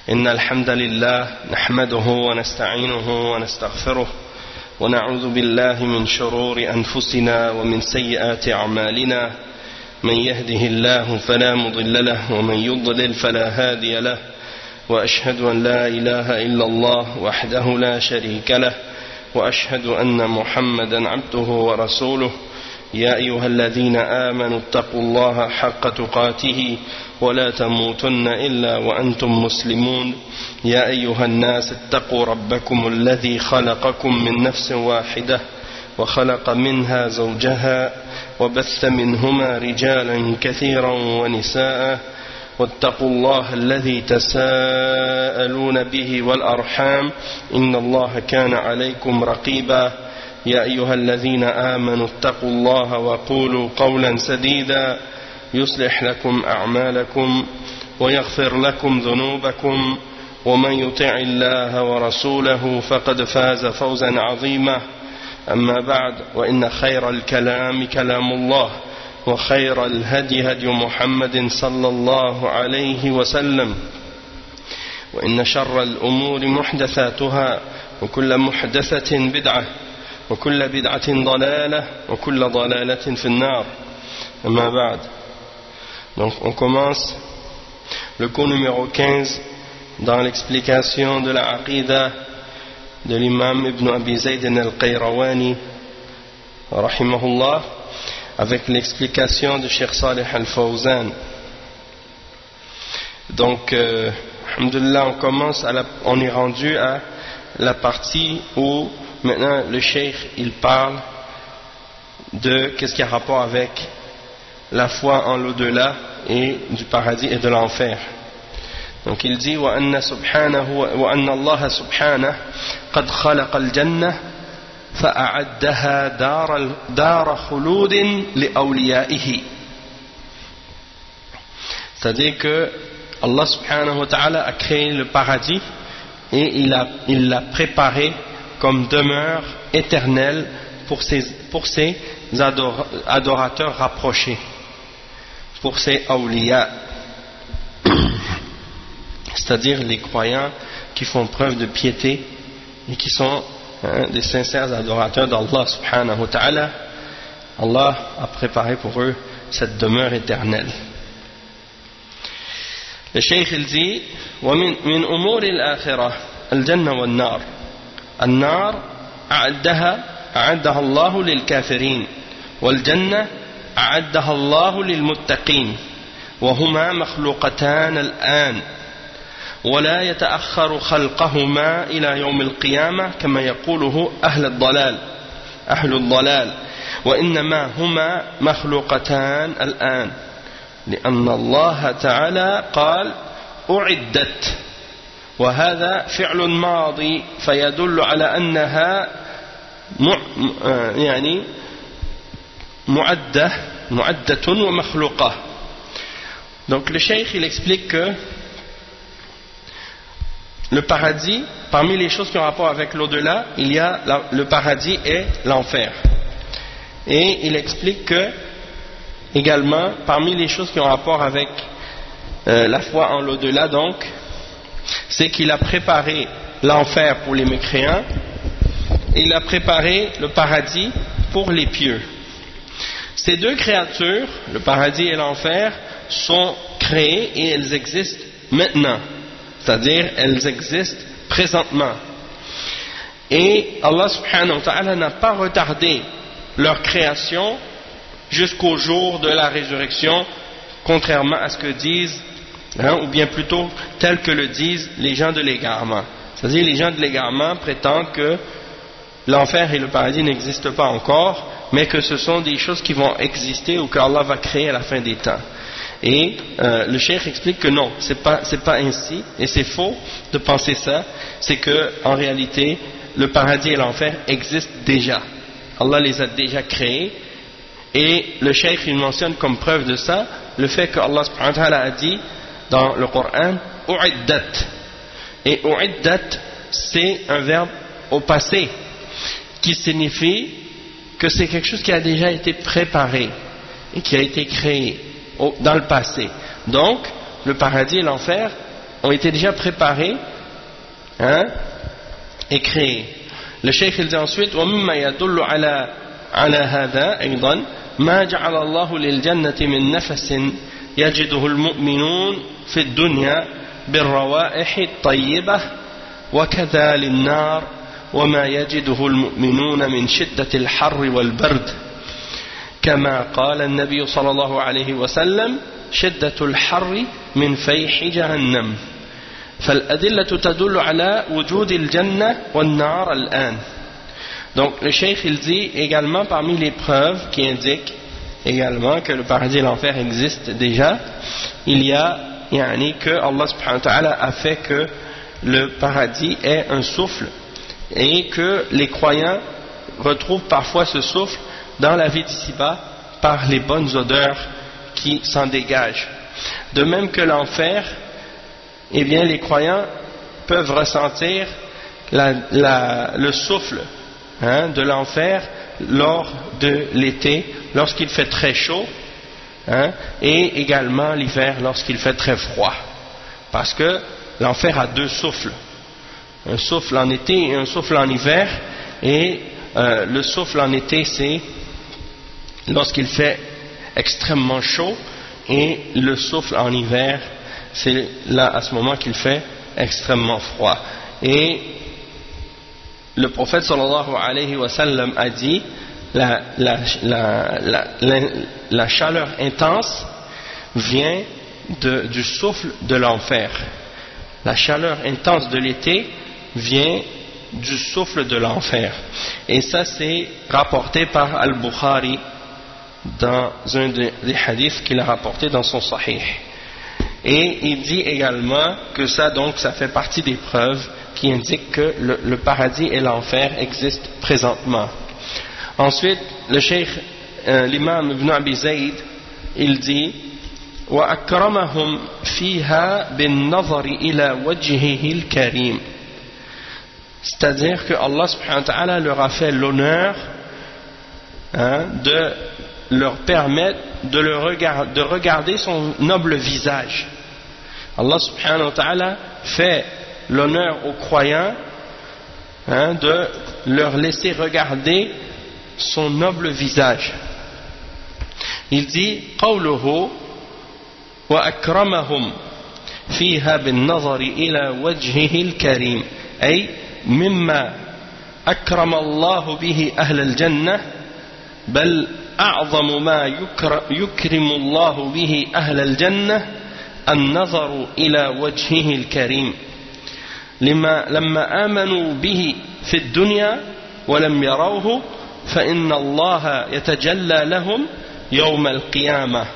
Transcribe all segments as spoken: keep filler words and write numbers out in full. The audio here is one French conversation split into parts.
إن الحمد لله نحمده ونستعينه ونستغفره ونعوذ بالله من شرور أنفسنا ومن سيئات أعمالنا من يهده الله فلا مضل له ومن يضلل فلا هادي له وأشهد أن لا إله إلا الله وحده لا شريك له وأشهد أن محمدا عبده ورسوله يا أيها الذين آمنوا اتقوا الله حق تقاته ولا تموتن إلا وأنتم مسلمون يا أيها الناس اتقوا ربكم الذي خلقكم من نفس واحدة وخلق منها زوجها وبث منهما رجالا كثيرا ونساء واتقوا الله الذي تساءلون به والأرحام إن الله كان عليكم رقيبا يا أيها الذين آمنوا اتقوا الله وقولوا قولا سديدا يصلح لكم أعمالكم ويغفر لكم ذنوبكم ومن يطع الله ورسوله فقد فاز فوزا عظيما أما بعد وإن خير الكلام كلام الله وخير الهدي هدي محمد صلى الله عليه وسلم وإن شر الأمور محدثاتها وكل محدثة بدعة وكل بدعة ضلالة وكل ضلالة في النار أما بعد. Donc on commence le cours numéro quinze dans l'explication de la Aqidah de l'imam Ibn Abi Zayd al-Qayrawani rahimahullah avec l'explication de Cheikh Salih al-Fawzan. Donc euh, alhamdulillah, on commence à la, on est rendu à la partie où maintenant le Cheikh il parle de qu'est-ce qui a rapport avec la foi en l'au-delà et du paradis et de l'enfer. Donc il dit wa anna subhanahu wa anna Allah subhanahu qad khalaqa al-jannah fa'a'addaha dar dar khulud li awliyaihi. C'est-à-dire que Allah subhanahu wa ta'ala a créé le paradis et il a il l'a préparé comme demeure éternelle pour ses pour ses ador, adorateurs rapprochés, pour ses awliya, c'est-à-dire les croyants qui font preuve de piété et qui sont hein, des sincères adorateurs d'Allah subhanahu wa ta'ala. Allah a préparé pour eux cette demeure éternelle. Le Cheikh il dit ومن من أمور الآخرة الجنة والنار النار أعدها أعدها الله للكافرين والجنة أعدها الله للمتقين وهما مخلوقتان الآن ولا يتأخر خلقهما إلى يوم القيامة كما يقوله أهل الضلال أهل الضلال وإنما هما مخلوقتان الآن لأن الله تعالى قال أعدت وهذا فعل ماضي فيدل على أنها مع يعني معدة معدة ومخلوقة. Donc le cheikh il explique que le paradis, parmi les choses qui ont rapport avec l'au-delà, il y a la, le paradis et l'enfer. Et il explique que également parmi les choses qui ont rapport avec euh, la foi en l'au-delà, donc c'est qu'il a préparé l'enfer pour les mécréants et il a préparé le paradis pour les pieux. Ces deux créatures, le paradis et l'enfer, sont créées et elles existent maintenant, c'est-à-dire elles existent présentement. Et Allah subhanahu wa ta'ala n'a pas retardé leur création jusqu'au jour de la résurrection, contrairement à ce que disent Hein, ou bien plutôt tel que le disent les gens de l'égarement. C'est-à-dire les gens de l'égarement prétendent que l'enfer et le paradis n'existent pas encore, mais que ce sont des choses qui vont exister ou qu'Allah va créer à la fin des temps. Et euh, le cheikh explique que non, c'est pas, c'est pas ainsi, et c'est faux de penser ça. C'est que en réalité le paradis et l'enfer existent déjà. Allah les a déjà créés. Et le cheikh il mentionne comme preuve de ça le fait que Allah subhanahu wa ta'ala a dit dans le Coran u'iddat, et u'iddat c'est un verbe au passé qui signifie que c'est quelque chose qui a déjà été préparé et qui a été créé au, dans le passé. Donc le paradis et l'enfer ont été déjà préparés, hein, et créés. Le cheikh il dit ensuite ومما يدل على على هذا أيضا ما جعل الله للجنة من نفس يجده المؤمنون في الدنيا بالروائح الطيبة وكذا للنار وما يجده المؤمنون من شدة الحر والبرد كما قال النبي صلى الله عليه وسلم شدة الحر من فيح جهنم فالأدلة تدل على وجود الجنة والنار الآن. Donc le cheikh il dit également parmi les preuves qui indiquent également que le paradis et l'enfer existent déjà, il y a yani, que Allah subhanahu wa ta'ala a fait que le paradis est un souffle et que les croyants retrouvent parfois ce souffle dans la vie d'ici-bas par les bonnes odeurs qui s'en dégagent. De même que l'enfer, eh bien les croyants peuvent ressentir la, la, le souffle hein, de l'enfer lors de l'été, lorsqu'il fait très chaud, hein, et également l'hiver lorsqu'il fait très froid. Parce que l'enfer a deux souffles, un souffle en été et un souffle en hiver, et euh, le souffle en été c'est lorsqu'il fait extrêmement chaud, et le souffle en hiver c'est là à ce moment qu'il fait extrêmement froid. Et le prophète sallallahu alayhi wa sallam a dit la, la, la, la, la, la chaleur intense vient de, du souffle de l'enfer. La chaleur intense de l'été vient du souffle de l'enfer. Et ça c'est rapporté par Al-Bukhari dans un des hadiths qu'il a rapporté dans son Sahih. Et il dit également que ça donc ça fait partie des preuves qui indiquent que le, le paradis et l'enfer existent présentement. Ensuite le cheikh euh, l'imam Ibn Abi Zayd il dit وأكرمهم فيها بالنظر إلى وجهه الكريم, c'est-à-dire que Allah subhanahu wa ta'ala leur a fait l'honneur hein, de leur permettre de, le regard, de regarder son noble visage. Allah subhanahu wa ta'ala fait l'honneur aux croyants hein, de leur laisser regarder son noble visage. Il dit قوله وأكرمهم فيها بالنظر إلى وجهه الكريم أي مما أكرم الله به أهل الجنة بل أعظم ما يكرم الله به أهل الجنة النظر إلى وجهه الكريم لما لما آمنوا به في الدنيا ولم يروه فإن الله يتجلى لهم يوم القيامة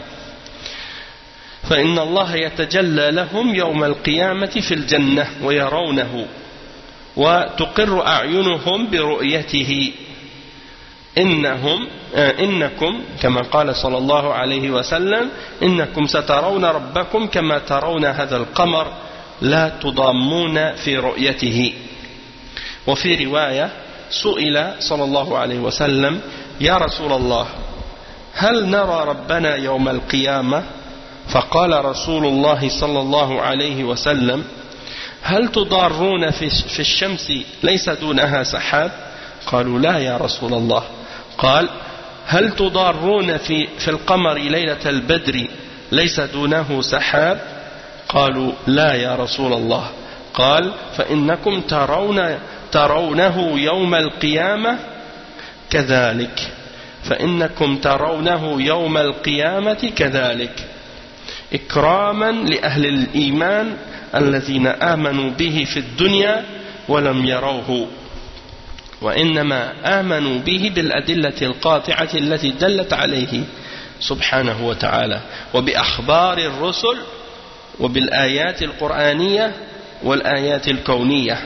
فإن الله يتجلى لهم يوم القيامة في الجنة ويرونه وتقر أعينهم برؤيته إنهم إنكم كما قال صلى الله عليه وسلم إنكم سترون ربكم كما ترون هذا القمر لا تضامون في رؤيته. وفي رواية سئل صلى الله عليه وسلم يا رسول الله هل نرى ربنا يوم القيامة؟ فقال رسول الله صلى الله عليه وسلم هل تضارون في الشمس ليس دونها سحاب؟ قالوا لا يا رسول الله. قال هل تضارون في, في القمر ليلة البدر ليس دونه سحاب؟ قالوا لا يا رسول الله. قال فإنكم ترون ترونه يوم القيامة كذلك فإنكم ترونه يوم القيامة كذلك إكراما لأهل الإيمان الذين آمنوا به في الدنيا ولم يروه وإنما آمنوا به بالأدلة القاطعة التي دلت عليه سبحانه وتعالى وبأخبار الرسل وبالآيات القرآنية والآيات الكونية.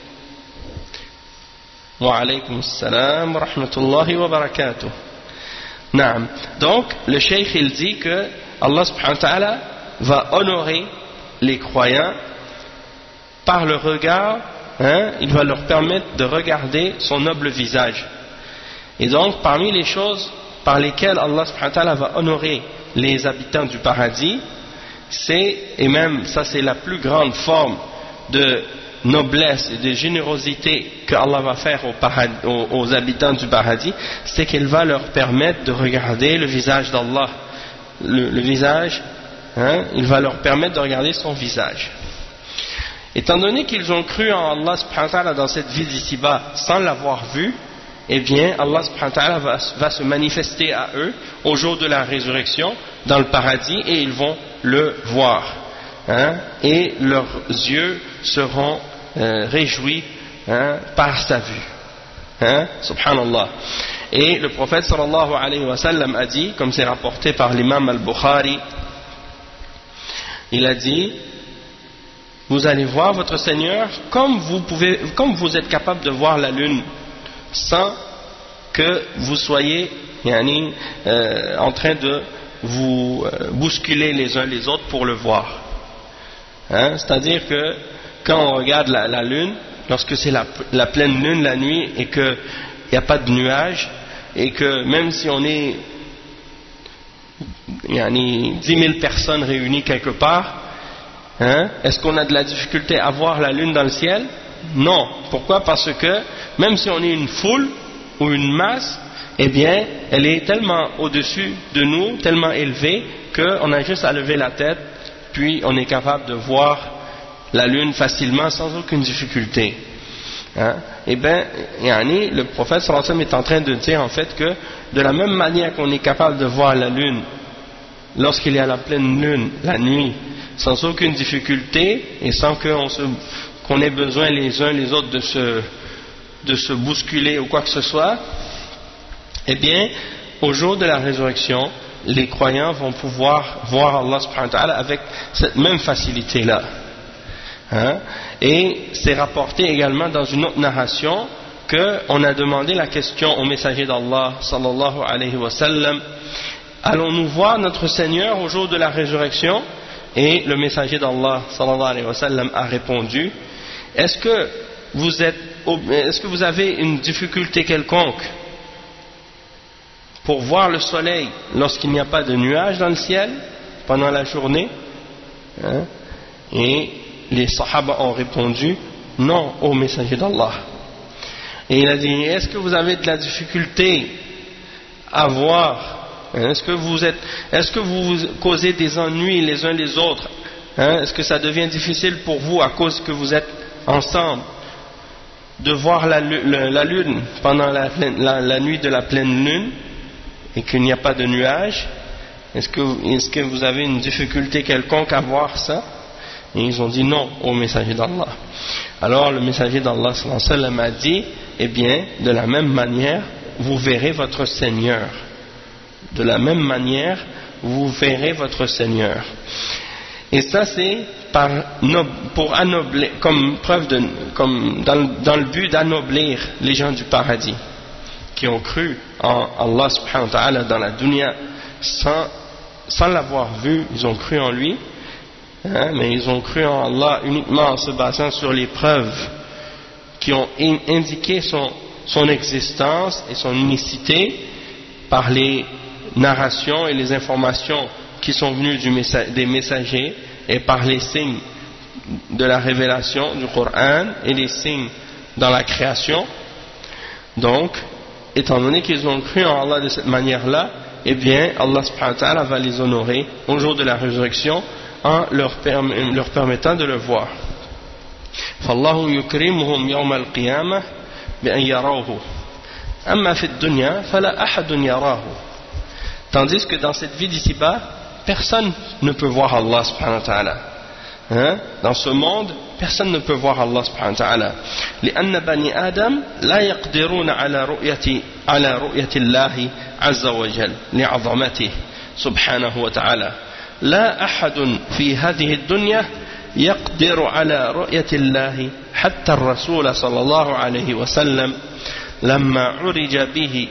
وعليكم السلام ورحمة الله وبركاته. نعم. Donc le cheikh il dit que Allah subhanahu wa ta'ala va honorer les croyants par le regard, hein, il va leur permettre de regarder son noble visage. Et donc parmi les choses par lesquelles Allah subhanahu wa ta'ala va honorer les habitants du paradis, c'est, et même ça c'est la plus grande forme de noblesse et de générosité que Allah va faire aux, paradis, aux, aux habitants du paradis, c'est qu'il va leur permettre de regarder le visage d'Allah. Le, le visage, hein, il va leur permettre de regarder son visage. Étant donné qu'ils ont cru en Allah subhanahu wa ta'ala dans cette vie d'ici-bas sans l'avoir vu, eh bien Allah subhanahu wa ta'ala va, va se manifester à eux au jour de la résurrection dans le paradis et ils vont le voir. Hein, et leurs yeux seront euh, réjouis hein, par sa vue. Hein, subhanallah. Et le prophète sallallahu alayhi wa sallam a dit, comme c'est rapporté par l'imam al-Bukhari, il a dit: vous allez voir votre Seigneur comme vous pouvez, comme vous êtes capable de voir la lune, sans que vous soyez yani, euh, en train de vous euh, bousculer les uns les autres pour le voir. Hein, c'est-à-dire que quand on regarde la, la lune, lorsque c'est la, la pleine lune la nuit et qu'il n'y a pas de nuages, et que même si on est yani, dix mille personnes réunies quelque part, hein, est-ce qu'on a de la difficulté à voir la lune dans le ciel? Non. Pourquoi? Parce que même si on est une foule ou une masse, eh bien, elle est tellement au-dessus de nous, tellement élevée, qu'on a juste à lever la tête, puis on est capable de voir la lune facilement sans aucune difficulté. Hein? Eh bien, yani, le prophète sallallahu alayhi wa sallam est en train de dire en fait que de la même manière qu'on est capable de voir la lune lorsqu'il y a la pleine lune, la nuit, sans aucune difficulté et sans qu'on se, qu'on ait besoin les uns les autres de se, de se bousculer ou quoi que ce soit, eh bien, au jour de la résurrection, les croyants vont pouvoir voir Allah subhanahu wa ta'ala avec cette même facilité-là. Hein? Et c'est rapporté également dans une autre narration qu'on a demandé la question au messager d'Allah sallallahu alayhi wa sallam: allons-nous voir notre Seigneur au jour de la résurrection? Et le messager d'Allah sallallahu alayhi wa sallam a répondu: est-ce que vous êtes, est-ce que vous avez une difficulté quelconque pour voir le soleil lorsqu'il n'y a pas de nuages dans le ciel pendant la journée? Hein? Et les sahaba ont répondu: non, ô messager d'Allah. Et il a dit: est-ce que vous avez de la difficulté à voir? Est-ce que vous êtes, est-ce que vous vous causez des ennuis les uns les autres? Hein? Est-ce que ça devient difficile pour vous à cause que vous êtes ensemble de voir la, la, la lune pendant la, la, la nuit de la pleine lune et qu'il n'y a pas de nuages? Est-ce que, est-ce que vous avez une difficulté quelconque à voir ça? Et ils ont dit non au messager d'Allah. Alors le messager d'Allah sallallahu alayhi wa sallam a dit: eh bien, de la même manière, vous verrez votre Seigneur. De la même manière, vous verrez votre Seigneur. Et ça, c'est par, pour anoblir, comme preuve de, comme dans, dans le but d'anoblir les gens du paradis qui ont cru en Allah subhanahu wa ta'ala dans la dunya sans, sans l'avoir vu, ils ont cru en lui, hein, mais ils ont cru en Allah uniquement en se basant sur les preuves qui ont in, indiqué son, son existence et son unicité par les narrations et les informations qui sont venues du messa des messagers et par les signes de la révélation du Coran et les signes dans la création. Donc, étant donné qu'ils ont cru en Allah de cette manière-là, eh bien, Allah subhanahu wa ta'ala va les honorer au jour de la résurrection en leur, perm leur permettant de le voir. فالله يكرمهم يوم القيامة بأن يروه أما في الدنيا فلا أحد يراه. Tandis que dans cette vie d'ici-bas, personne ne peut voir Allah subhanahu wa ta'ala. Hein? Dans ce monde, personne ne peut voir Allah subhanahu wa ta'ala. لأن بني آدم لا يقدرون على رؤية على رؤية الله عز وجل لعظمته سبحانه وتعالى. لا أحد في هذه الدنيا يقدر على رؤية الله حتى الرسول صلى الله عليه وسلم لما عرج به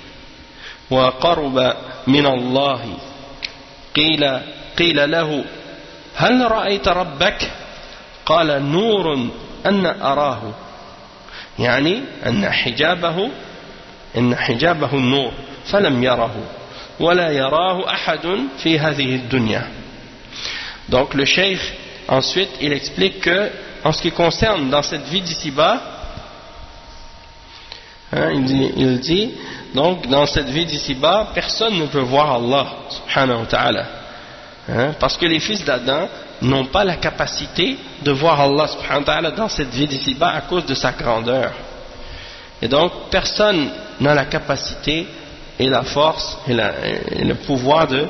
وقرب من الله قيل قيل له هل رأيت ربك؟ قال نور أن أراه، يعني أن حجابه أن حجابه النور فلم يره ولا يراه أحد في هذه الدنيا. Donc le cheikh ensuite il explique que en ce qui concerne dans cette vie d'ici-bas, hein, il, dit, il dit donc dans cette vie d'ici-bas personne ne peut voir Allah subhanahu wa ta'ala, hein, parce que les fils d'Adam n'ont pas la capacité de voir Allah subhanahu wa ta'ala dans cette vie d'ici-bas à cause de sa grandeur. Et donc personne n'a la capacité et la force et, la, et le pouvoir de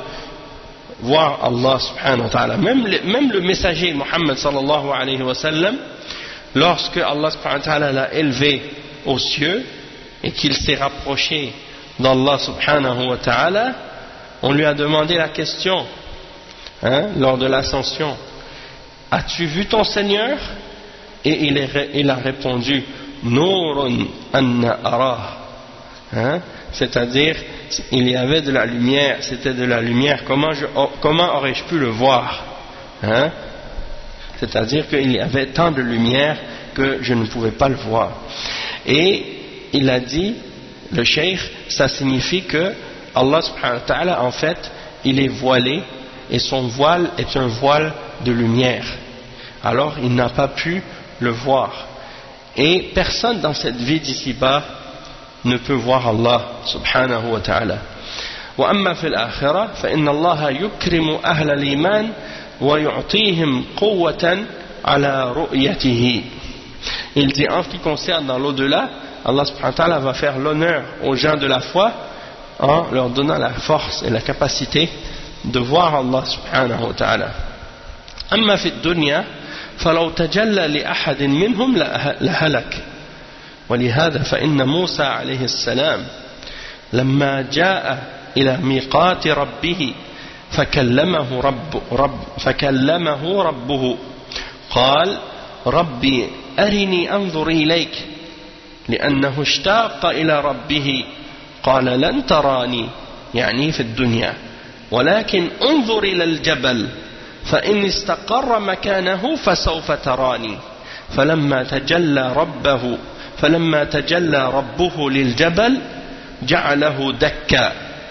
voir Allah subhanahu wa ta'ala. Même le, même le messager Muhammad sallallahu alayhi wa sallam, lorsque Allah subhanahu wa ta'ala l'a élevé aux cieux et qu'il s'est rapproché d'Allah subhanahu wa ta'ala, on lui a demandé la question, hein, lors de l'ascension: as-tu vu ton Seigneur? Et il, est, il a répondu: Nurun anna arah, hein, c'est-à-dire il y avait de la lumière, c'était de la lumière, comment, je, comment aurais-je pu le voir, hein? C'est-à-dire qu'il y avait tant de lumière que je ne pouvais pas le voir. Et il a dit, le cheikh, ça signifie que Allah subhanahu wa ta'ala en fait il est voilé et son voile est un voile de lumière, alors il n'a pas pu le voir. Et personne dans cette vie d'ici-bas ne peut voir Allah subhanahu wa ta'ala. وأما في الآخرة فإن الله يكرم أهل الإيمان ويعطيهم قوة على رؤيته. Il dit en ce qui concerne dans l'au-delà, Allah subhanahu wa ta'ala va faire l'honneur aux gens de la foi en leur donnant la force et la capacité de voir Allah subhanahu wa ta'ala. أما في الدنيا فلو تجلى لأحد منهم لهلك. ولهذا فإن موسى عليه السلام لما جاء إلى ميقات ربه فكلمه رب رب فكلمه ربه قال ربي أرني أنظر إليك لأنه اشتاق إلى ربه قال لن تراني يعني في الدنيا ولكن انظر إلى الجبل فإن استقر مكانه فسوف تراني فلما تجلى ربه فلما تجلى ربه للجبل جعله دكا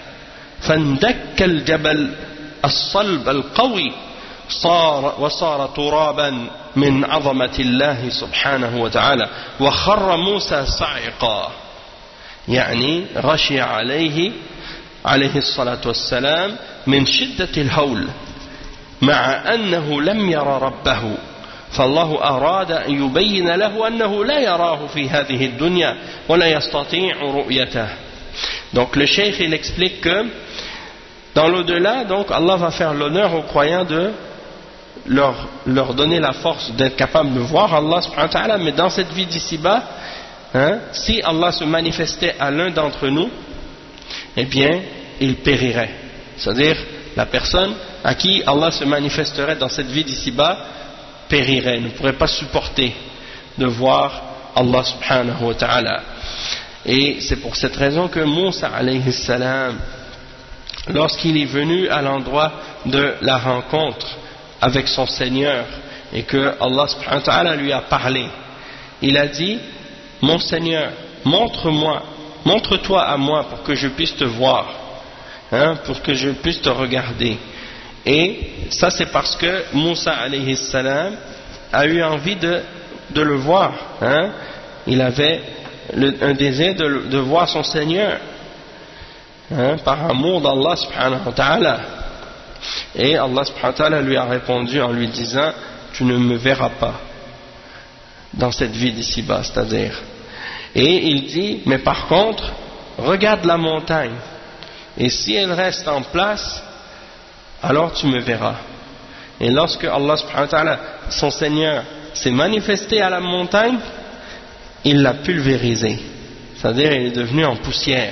فاندك الجبل الصلب القوي صار وصار ترابا من عظمة الله سبحانه وتعالى وخر موسى صعقا يعني غشي عليه عليه الصلاة والسلام من شدة الهول مع أنه لم يرى ربه فالله أراد أن يبين له أنه لا يراه في هذه الدنيا ولا يستطيع رؤيته. Donc le cheikh il explique que dans l'au-delà, donc Allah va faire l'honneur aux croyants de leur, leur donner la force d'être capable de voir Allah subhanahu wa ta'ala, mais dans cette vie d'ici-bas, hein, si Allah se manifestait à l'un d'entre nous, eh bien il périrait, c'est-à-dire la personne à qui Allah se manifesterait dans cette vie d'ici-bas périrait, ne pourrait pas supporter de voir Allah subhanahu wa ta'ala. Et c'est pour cette raison que Moussa alayhi salam, lorsqu'il est venu à l'endroit de la rencontre avec son Seigneur et que Allah subhanahu wa ta'ala lui a parlé, il a dit: mon Seigneur, montre-moi, montre-toi à moi pour que je puisse te voir, hein, pour que je puisse te regarder. Et ça c'est parce que Moussa alayhi salam a eu envie de, de le voir, hein. Il avait le, un désir de, de voir son Seigneur, hein, par amour d'Allah subhanahu wa ta'ala. Et Allah subhanahu wa ta'ala lui a répondu en lui disant: tu ne me verras pas dans cette vie d'ici-bas, c'est-à-dire. Et il dit: mais par contre regarde la montagne et si elle reste en place, alors tu me verras. Et lorsque Allah subhanahu wa ta'ala, son Seigneur, s'est manifesté à la montagne, il l'a pulvérisé, c'est-à-dire il est devenu en poussière.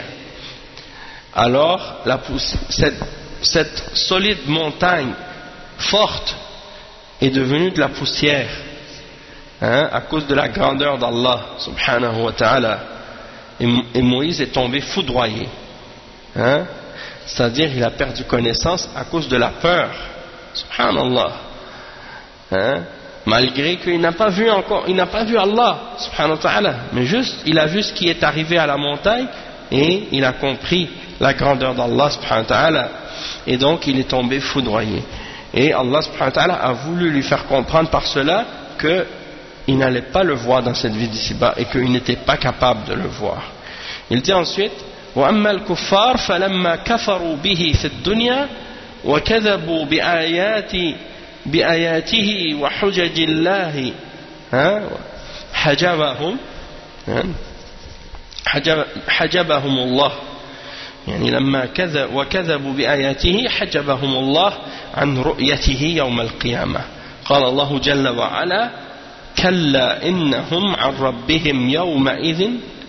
Alors la poussière, cette, cette solide montagne forte est devenue de la poussière, hein, à cause de la grandeur d'Allah subhanahu wa ta'ala. Et, et Moïse est tombé foudroyé, hein, c'est-à-dire il a perdu connaissance à cause de la peur, subhanallah, hein, malgré qu'il n'a pas vu encore, il n'a pas vu Allah subhanahu wa ta'ala, mais juste il a vu ce qui est arrivé à la montagne et il a compris la grandeur d'Allah subhanahu wa ta'ala, et donc il est tombé foudroyé. Et Allah subhanahu wa ta'ala a voulu lui faire comprendre par cela qu'il n'allait pas le voir dans cette vie d'ici-bas et qu'il n'était pas capable de le voir. Il dit ensuite وَأَمَّا الْكُفَّارِ فَلَمَّا كَفَرُوا بِهِ فِي الدُّنْيَا وَكَذَبُوا بِآيَاتِ بِآيَاتِهِ وَحُجَجِ اللَّهِ حَجَبَهُمْ حجبهم الله يعني لما كذب وكذبوا بآياته حجبهم الله عن رؤيته يوم القيامة قال الله جل وعلا كلا إنهم عن ربهم يومئذ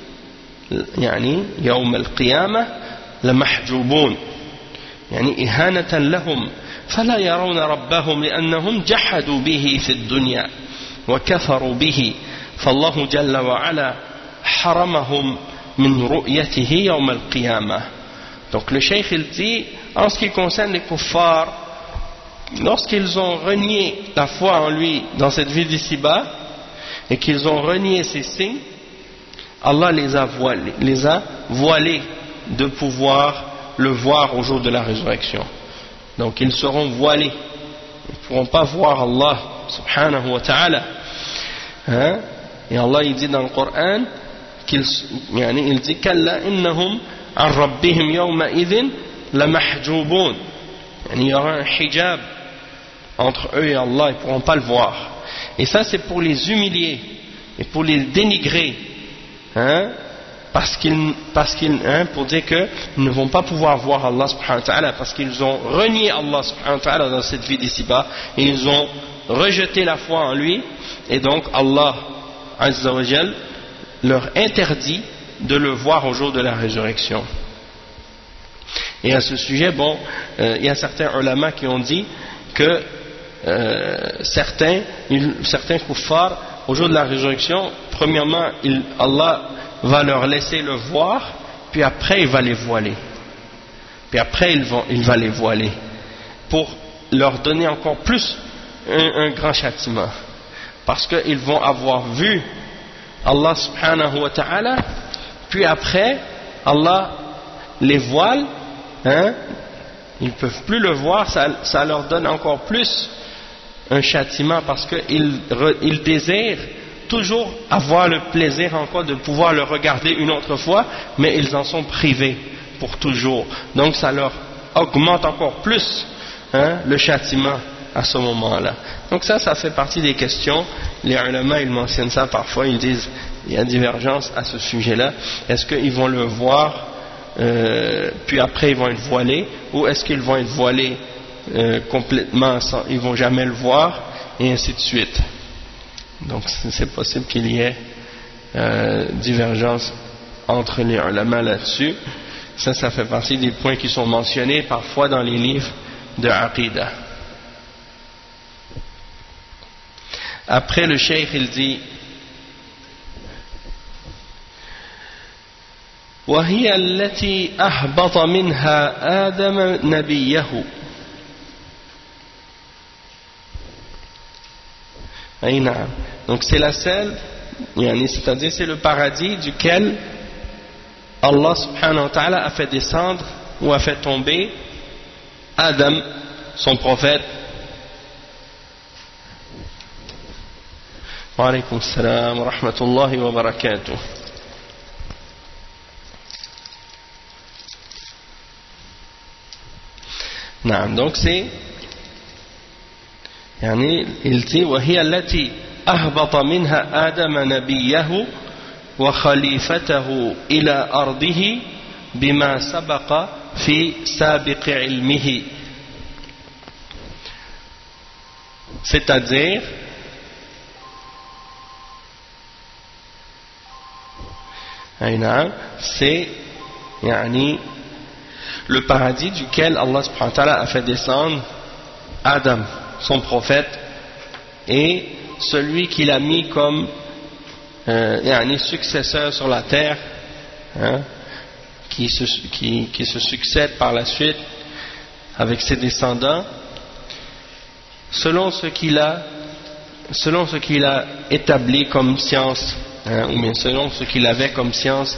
يعني يوم القيامة لمحجوبون يعني إهانة لهم فلا يرون ربهم لأنهم جحدوا به في الدنيا وكفروا به فالله جل وعلا حرمهم من رؤيته يوم القيامة. Donc le cheikh il dit en ce qui concerne les kuffars, lorsqu'ils ont renié la foi en lui dans cette vie d'ici-bas et qu'ils ont renié ses signes, Allah les a voilés, les a voilés de pouvoir le voir au jour de la résurrection. Donc ils seront voilés, ils ne pourront pas voir Allah subhanahu wa ta'ala. Hein? Et Allah il dit dans le Coran qu'il يعني il dit كلا إنهم عن ربهم يومئذ لمحجوبون يعني il y aura un hijab entre eux et Allah, ils ne pourront pas le voir. Et ça c'est pour les humilier et pour les dénigrer, hein, parce qu'ils, parce qu'ils hein, pour dire qu'ils ne vont pas pouvoir voir Allah subhanahu wa ta'ala parce qu'ils ont renié Allah subhanahu wa ta'ala dans cette vie d'ici-bas et ils ont rejeté la foi en lui, et donc Allah azza wa jal leur interdit de le voir au jour de la résurrection. Et à ce sujet, bon, euh, il y a certains ulama qui ont dit que euh, certains, ils, certains kuffars, au jour de la résurrection, premièrement, il, Allah va leur laisser le voir, puis après il va les voiler. Puis après il va, il va les voiler, pour leur donner encore plus un, un grand châtiment. Parce qu'ils vont avoir vu Allah subhanahu wa ta'ala, puis après Allah les voile, hein, ils ne peuvent plus le voir, ça, ça leur donne encore plus un châtiment parce qu'ils ils désirent toujours avoir le plaisir encore de pouvoir le regarder une autre fois, mais ils en sont privés pour toujours. Donc ça leur augmente encore plus, hein, le châtiment à ce moment-là. Donc ça, ça fait partie des questions. Les ulama, ils mentionnent ça parfois, ils disent il y a divergence à ce sujet-là. Est-ce qu'ils vont le voir, euh, puis après ils vont être voilés, ou est-ce qu'ils vont être voilés euh, complètement, sans, ils vont jamais le voir, et ainsi de suite. Donc c'est possible qu'il y ait euh, divergence entre les ulama là-dessus. Ça, ça fait partie des points qui sont mentionnés parfois dans les livres de Aqidah. Après le cheikh il dit وهي التي أهبط منها آدم نبيه أي نعم. Donc c'est la seule, c'est-à-dire c'est le paradis duquel Allah subhanahu wa ta'ala a fait descendre ou a fait tomber Adam, son prophète. Wa alaykum salam wa rahmatullahi wa barakatuh. نعم. Donc c'est يعني il dit وهي التي أهبط منها آدم نبيه وخليفته إلى أرضه بما سبق في سابق علمه. C'est-à-dire c'est يعني le paradis duquel Allah subhanahu wa ta'ala a fait descendre Adam, son prophète, et celui qu'il a mis comme euh, yani successeur sur la terre, hein, qui, se, qui, qui se succède par la suite avec ses descendants, selon ce qu'il a, selon ce qu'il a établi comme science, hein, ou bien selon ce qu'il avait comme science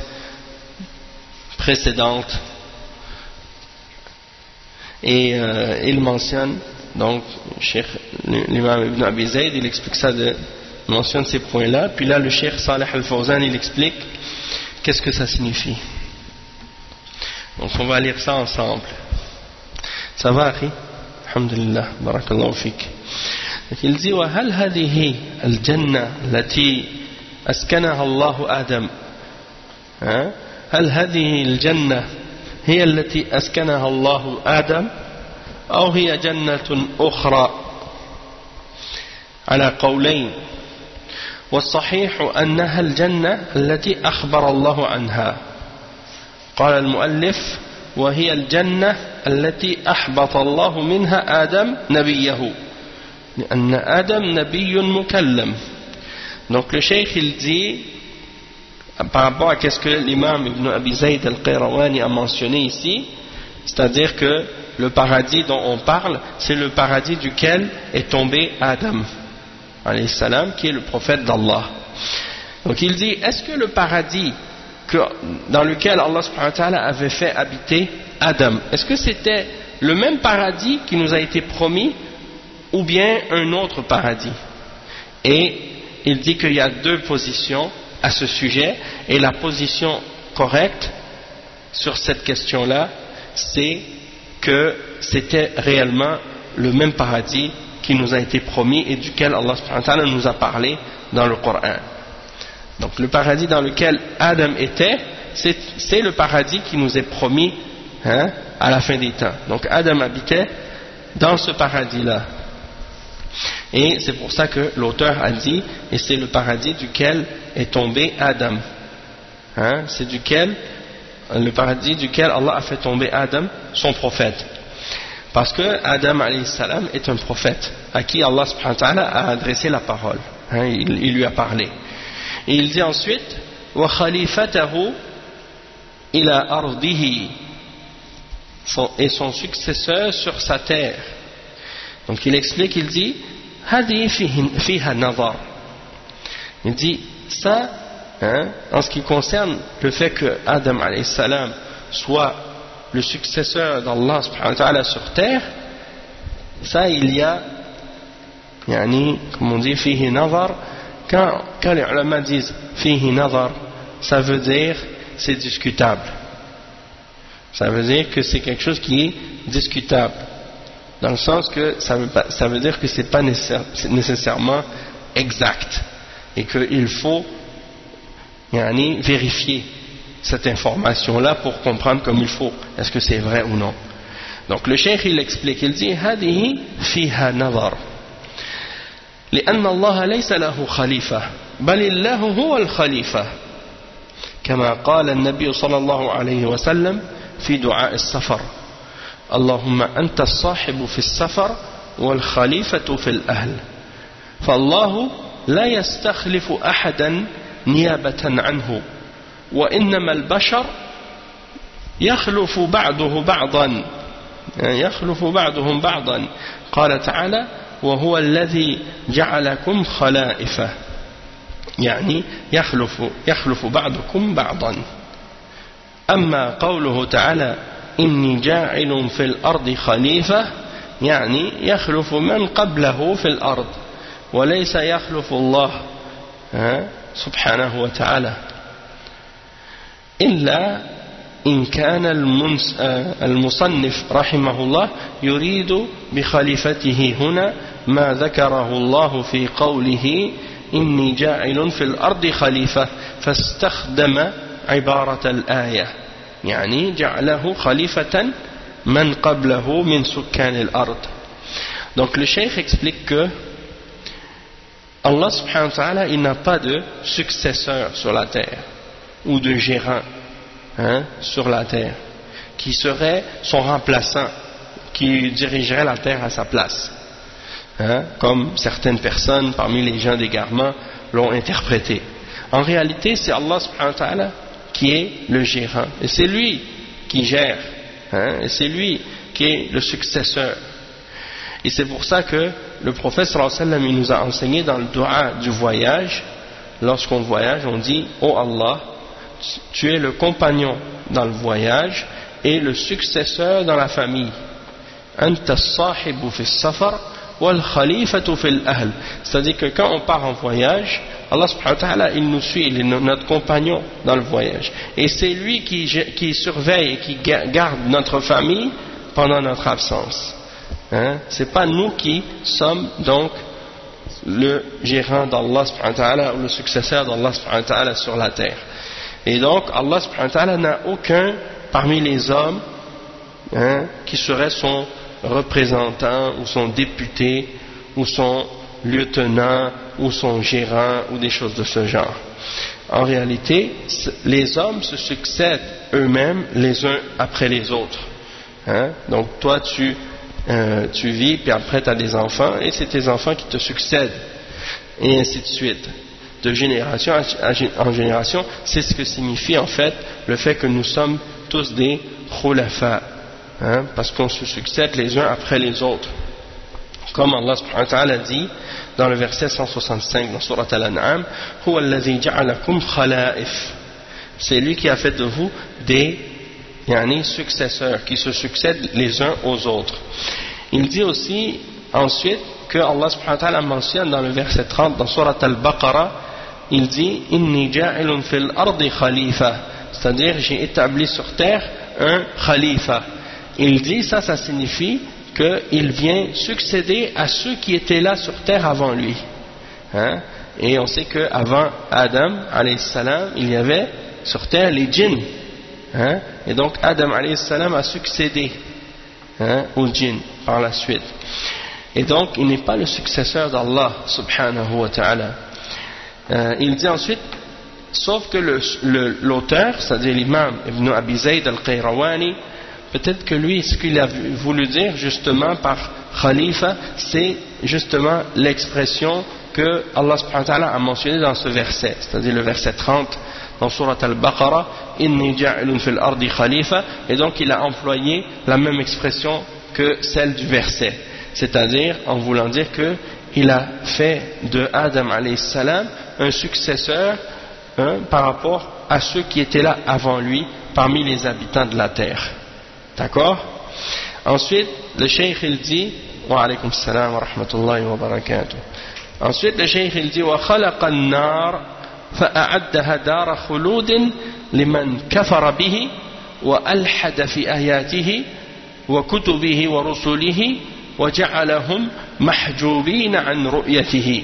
précédente. Et euh, il mentionne Donc, Cheikh, l'imam Ibn Abi Zayd, il explique ça, de, il mentionne ces points-là. Puis là, le Cheikh Saleh Al-Fawzan, il explique qu'est-ce que ça signifie. Donc, on va lire ça ensemble. Ça va, Akhi? Alhamdulillah, barakallahu fik. Donc, il dit, وَهَلْ هَذِهِ الْجَنَّةِ التي أسكنها الله آدم هل هذه الجنة هي التي أسكنها الله آدم أو هي جنة أخرى على قولين والصحيح أنها الجنة التي أخبر الله عنها. قال المؤلف وهي الجنة التي أحبط الله منها آدم نبيه لأن آدم نبي مكلم. Donc le cheikh il dit par rapport à ce que l'imam Ibn Abi Zayd al-Qayrawani a mentionné ici, c'est-à-dire que le paradis dont on parle, c'est le paradis duquel est tombé Adam alayhi salam, qui est le prophète d'Allah. Donc il dit, est-ce que le paradis que, dans lequel Allah subhanahu wa ta'ala avait fait habiter Adam, est-ce que c'était le même paradis qui nous a été promis ou bien un autre paradis? Et il dit qu'il y a deux positions à ce sujet, et la position correcte sur cette question-là, c'est que c'était réellement le même paradis qui nous a été promis et duquel Allah subhanahu wa ta'ala nous a parlé dans le Coran. Donc le paradis dans lequel Adam était, c'est, c'est le paradis qui nous est promis hein, à la fin des temps. Donc Adam habitait dans ce paradis-là. Et c'est pour ça que l'auteur a dit, et c'est le paradis duquel est tombé Adam. Hein, c'est duquel, le paradis duquel Allah a fait tomber Adam, son prophète. Parce que Adam alayhi salam est un prophète, à qui Allah subhanahu wa ta'ala a adressé la parole. Hein, il, il lui a parlé. Et il dit ensuite, wa khalifatahu ila ardihi, et son successeur sur sa terre. Donc il explique, il dit, hadi fiha nazar. Il dit, ça, hein, en ce qui concerne le fait que Adam alayhi salam soit le successeur d'Allah subhanahu wa ta'ala sur terre, ça il y a, yani, comme on dit, fihi nazar, quand, quand les ulama disent fihi nazar, ça veut dire c'est discutable. Ça veut dire que c'est quelque chose qui est discutable. Dans le sens que ça veut, pas, ça veut dire que ce n'est pas nécessairement exact et qu'il faut yani, vérifier cette information-là pour comprendre comme il faut, est-ce que c'est vrai ou non. Donc le cheikh il explique, il dit هذه فيها نظر لأن الله ليس له خليفة بل الله هو الخليفة كما قال النبي صلى الله عليه وسلم في دعاء السفر اللهم أنت الصاحب في السفر والخليفة في الأهل فالله لا يستخلف أحدا نيابة عنه وإنما البشر يخلف بعضه بعضا يخلف بعضهم بعضا قال تعالى وهو الذي جعلكم خلائف يعني يخلف يخلف بعضكم بعضا أما قوله تعالى إني جاعل في الأرض خليفة يعني يخلف من قبله في الأرض وليس يخلف الله سبحانه وتعالى إلا إن كان المصنف رحمه الله يريد بخليفته هنا ما ذكره الله في قوله إني جاعل في الأرض خليفة فاستخدم عبارة الآية يعني جعله خليفة من قبله من سكان الأرض. Donc le cheikh explique que Allah subhanahu wa ta'ala il n'a pas de successeur sur la terre ou de gérant hein, sur la terre qui serait son remplaçant, qui dirigerait la terre à sa place hein, comme certaines personnes parmi les gens d'égarement l'ont interprété. En réalité c'est Allah subhanahu wa ta'ala qui est le gérant et c'est lui qui gère hein, et c'est lui qui est le successeur. Et c'est pour ça que le prophète sallallahu alayhi wa sallam il nous a enseigné dans le dua du voyage, lorsqu'on voyage on dit oh Allah, tu es le compagnon dans le voyage et le successeur dans la famille. أنت الصاحب في السفر والخليفة في الأهل. C'est-à-dire que quand on part en voyage, Allah subhanahu wa ta'ala, il nous suit, il est notre compagnon dans le voyage. Et c'est lui qui, qui surveille et qui garde notre famille pendant notre absence. Hein? C'est pas nous qui sommes donc le gérant d'Allah subhanahu wa ta'ala ou le successeur d'Allah subhanahu wa ta'ala sur la terre. Et donc Allah subhanahu wa ta'ala n'a aucun parmi les hommes hein, qui serait son représentant ou son député ou son lieutenant ou son gérant ou des choses de ce genre. En réalité, les hommes se succèdent eux-mêmes les uns après les autres. Hein? Donc toi tu, euh, tu vis, puis après tu as des enfants, et c'est tes enfants qui te succèdent, et ainsi de suite. De génération en génération, c'est ce que signifie en fait le fait que nous sommes tous des khulafa, hein? Parce qu'on se succède les uns après les autres. Comme Allah subhanahu wa ta'ala dit dans le verset cent soixante-cinq dans Surat Al-An'am, Huwa alladhi ja'alakum khala'if. C'est lui qui a fait de vous des yani, successeurs qui se succèdent les uns aux autres. Il dit aussi ensuite que Allah subhanahu wa ta'ala mentionne dans le verset trente dans Surat Al-Baqarah, il dit Inni ja'ilun fil ardi khalifa, c'est-à-dire j'ai établi sur terre un khalifa. Il dit ça, ça signifie qu'il vient succéder à ceux qui étaient là sur terre avant lui. Hein? Et on sait qu'avant Adam, alayhi salam, il y avait sur terre les djinns. Hein? Et donc Adam, alayhi salam, a succédé hein, aux djinns par la suite. Et donc il n'est pas le successeur d'Allah, subhanahu wa ta'ala. Euh, il dit ensuite, sauf que le, le, l'auteur, c'est-à-dire l'imam Ibn Abi Zayd al-Qayrawani, peut-être que lui, ce qu'il a voulu dire justement par Khalifa, c'est justement l'expression que Allah subhanahu wa ta'ala a mentionnée dans ce verset, c'est-à-dire le verset trente dans Surat Al-Baqarah, Inni ja'ilun fil ardi khalifa, et donc il a employé la même expression que celle du verset, c'est-à-dire en voulant dire que il a fait de Adam alayhi salam un successeur hein, par rapport à ceux qui étaient là avant lui parmi les habitants de la terre. D'accord? Ensuite, le cheikh il dit, wa alaykum salam wa rahmatullahi wa barakatuh. Ensuite, le cheikh il dit, wa khalaqa an-nar fa'a'addaha dara khuludin liman kafara bihi wa alhada fi ayatihi wa kutubihi wa rusulihi wa ja'alahum mahjubina an ru'yatihi.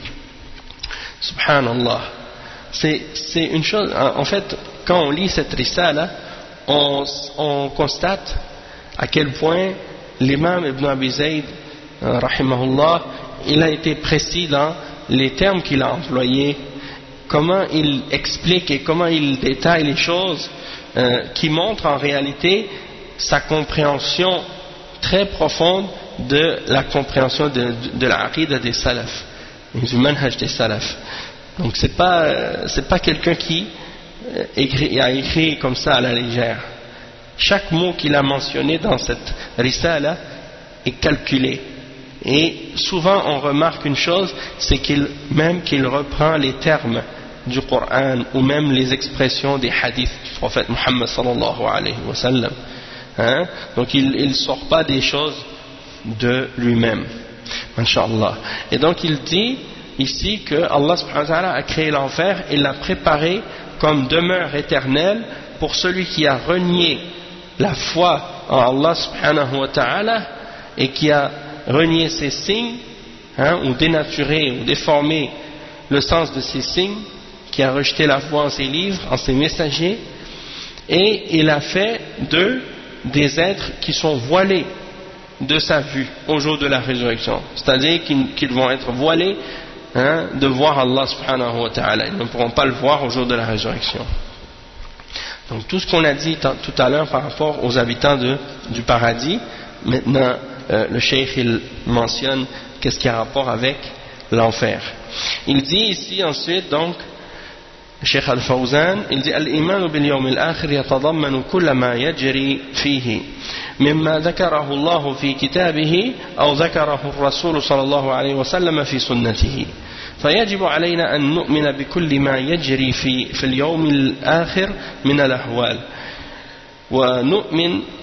Subhanallah. C'est, c'est une chose, en fait, quand on lit cette risala, On, on constate à quel point l'imam Ibn Abi Zayd, euh, rahimahullah, il a été précis dans les termes qu'il a employés, comment il explique et comment il détaille les choses euh, qui montrent en réalité sa compréhension très profonde de la compréhension de, de, de l'aqida des salaf, du manhaj des salaf. Donc c'est pas, euh, c'est pas quelqu'un qui Écrit, a écrit comme ça à la légère. Chaque mot qu'il a mentionné dans cette risala est calculé. Et souvent on remarque une chose, c'est qu'il même qu'il reprend les termes du Coran ou même les expressions des hadiths du prophète Muhammad sallallahu alayhi wa sallam. Hein? Donc il ne sort pas des choses de lui-même. Inch'Allah. Et donc il dit ici que Allah subhanahu wa ta'ala a créé l'enfer et l'a préparé comme demeure éternelle pour celui qui a renié la foi en Allah subhanahu wa ta'ala et qui a renié ses signes hein, ou dénaturé ou déformé le sens de ses signes, qui a rejeté la foi en ses livres, en ses messagers, et il a fait d'eux des êtres qui sont voilés de sa vue au jour de la résurrection, c'est-à-dire qu'ils, qu'ils vont être voilés Hein, de voir Allah subhanahu wa ta'ala. Ils ne pourront pas le voir au jour de la résurrection. Donc tout ce qu'on a dit t- tout à l'heure par rapport aux habitants de, du paradis, maintenant euh, le cheikh il mentionne qu'est-ce qui a rapport avec l'enfer. Il dit ici ensuite donc Cheikh Al-Fawzan, il dit Al-Iman bil yawm al-akhir yatadammanu kull ma yajri fihi مما ذكره الله في كتابه أو ذكره الرسول صلى الله عليه وسلم في سنته فيجب علينا أن نؤمن بكل ما يجري في, في اليوم الآخر من الأحوال ونؤمن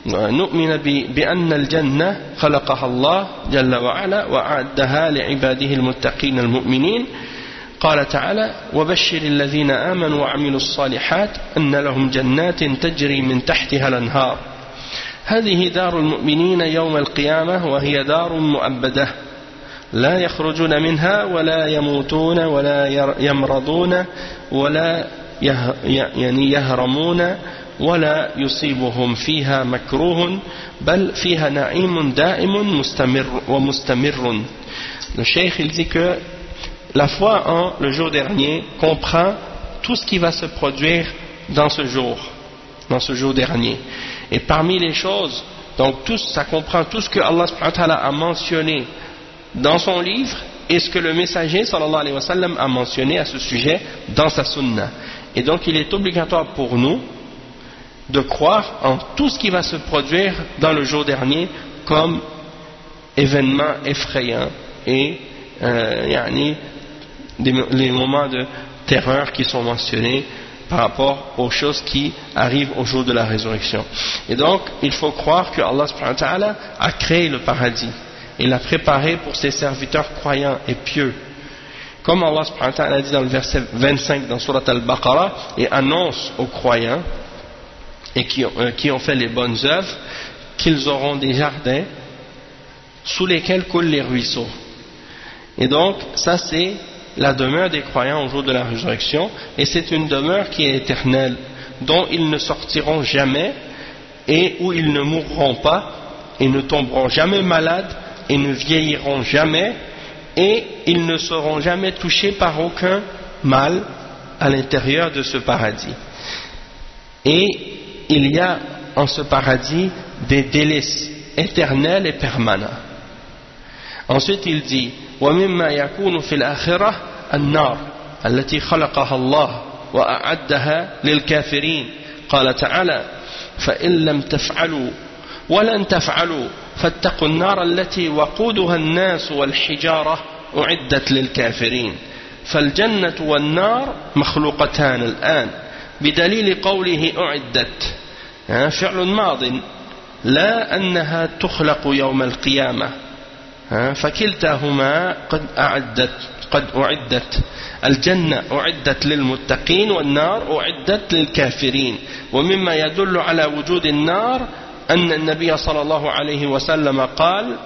نؤمن بأن الجنة خلقها الله جل وعلا وأعدها لعباده المتقين المؤمنين. قال تعالى وبشر الذين آمنوا وعملوا الصالحات أن لهم جنات تجري من تحتها الأنهار هذه دار المؤمنين يوم القيامة وهي دار مؤبدة لا يخرجون منها ولا يموتون ولا يمرضون ولا يعني يهرمون ولا يصيبهم فيها مكروه بل فيها نعيم دائم مستمر ومستمر. Le cheikh il dit que la foi en le jour dernier comprend tout ce qui va se produire dans ce jour, dans ce jour dernier. Et parmi les choses, donc tout, ça comprend tout ce que Allah subhanahu wa ta'ala a mentionné dans son livre et ce que le messager sallallahu alayhi wa sallam a mentionné à ce sujet dans sa sunna. Et donc il est obligatoire pour nous de croire en tout ce qui va se produire dans le jour dernier comme événement effrayant et euh, yani, des, les moments de terreur qui sont mentionnés par rapport aux choses qui arrivent au jour de la résurrection. Et donc il faut croire que Allah subhanahu wa ta'ala a créé le paradis et l'a préparé pour ses serviteurs croyants et pieux, comme Allah subhanahu wa ta'ala dit dans le verset vingt-cinq dans Surat Al-Baqarah, et annonce aux croyants et qui ont, euh, qui ont fait les bonnes œuvres qu'ils auront des jardins sous lesquels coulent les ruisseaux. Et donc ça c'est la demeure des croyants au jour de la résurrection, et c'est une demeure qui est éternelle, dont ils ne sortiront jamais et où ils ne mourront pas et ne tomberont jamais malades et ne vieilliront jamais et ils ne seront jamais touchés par aucun mal à l'intérieur de ce paradis. Et il y a en ce paradis des délices éternels et permanents. Ensuite il dit وَمِمَّا يَكُونُ فِي الْآخِرَةِ النَّارِ التي خلقها الله وأعدها للكافرين قال تعالى فإن لم تفعلوا ولن تفعلوا فاتقوا النار التي وقودها الناس والحجارة أعدت للكافرين فالجنة والنار مخلوقتان الآن بدليل قوله أعدت فعل ماض لا أنها تخلق يوم القيامة فكلتاهما قد أعدت قد أعدت الجنة أعدت للمتقين والنار أعدت للكافرين. ومما يدل على وجود النار أن النبي صلى الله عليه وسلم قال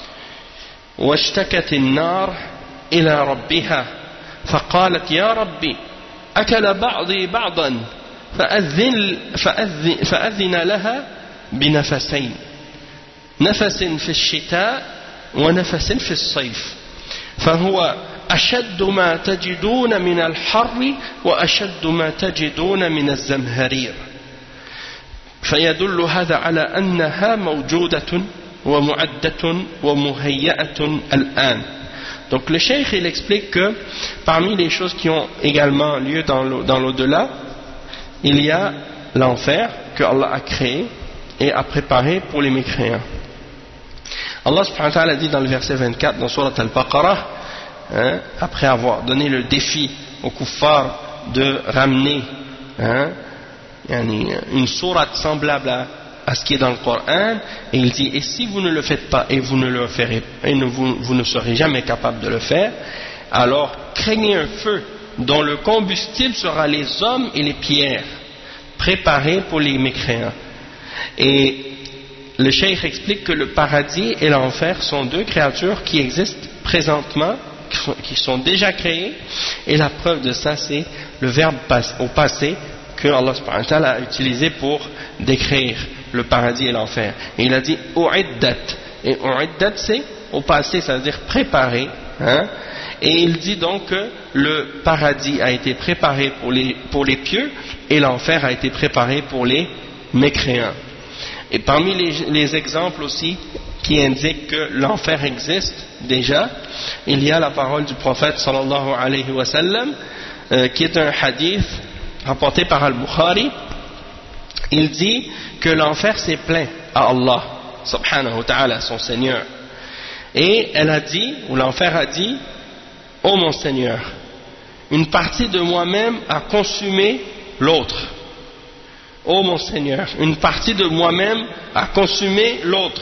واشتكت النار إلى ربها فقالت يا ربي أكل بعضي بعضا فأذن, فأذن, فأذن لها بنفسين نفس في الشتاء ونفس في الصيف فهو أشد ما تجدون من الحر وأشد ما تجدون من الزمهرير فيدل هذا على أنها موجودة ومعدة ومهيئة الآن. Donc le cheikh il explique que parmi les choses qui ont également lieu dans l'au-delà, il y a l'enfer que Allah a créé et a préparé pour les mécréants. Allah subhanahu wa ta'ala dit dans le verset vingt-quatre dans Surat Al-Baqarah, hein, après avoir donné le défi aux kuffars de ramener hein, une sourate semblable à, à ce qui est dans le Coran, et il dit et si vous ne le faites pas et vous ne le ferez et ne, vous, vous ne serez jamais capable de le faire, alors craignez un feu dont le combustible sera les hommes et les pierres préparés pour les mécréants. Et le cheikh explique que le paradis et l'enfer sont deux créatures qui existent présentement, qui sont, qui sont déjà créées, et la preuve de ça c'est le verbe au passé que Allah subhanahu wa ta'ala a utilisé pour décrire le paradis et l'enfer. Et il a dit u'iddat, et u'iddat c'est au passé, ça veut dire préparé, hein? Et il dit donc que le paradis a été préparé pour les, pour les pieux et l'enfer a été préparé pour les mécréants. Et parmi les, les exemples aussi qui indiquent que l'enfer existe déjà, il y a la parole du prophète sallallahu alayhi wa sallam euh, qui est un hadith rapporté par Al-Bukhari. Il dit que l'enfer s'est plaint à Allah subhanahu wa ta'ala, son Seigneur, et elle a dit, ou l'enfer a dit: ô mon Seigneur, une partie de moi-même a consumé l'autre, ô mon Seigneur, une partie de moi-même a consumé l'autre.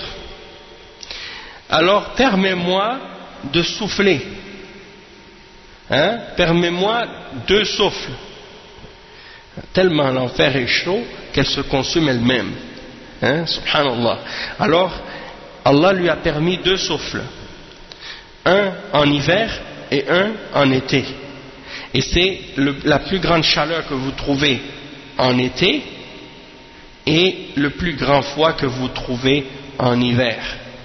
Alors permets-moi de souffler. Hein? Permets-moi deux souffles. Tellement l'enfer est chaud qu'elle se consume elle-même. Hein? Subhanallah. Alors, Allah lui a permis deux souffles. Un en hiver et un en été. Et c'est le, la plus grande chaleur que vous trouvez en été et le plus grand froid que vous trouvez en hiver.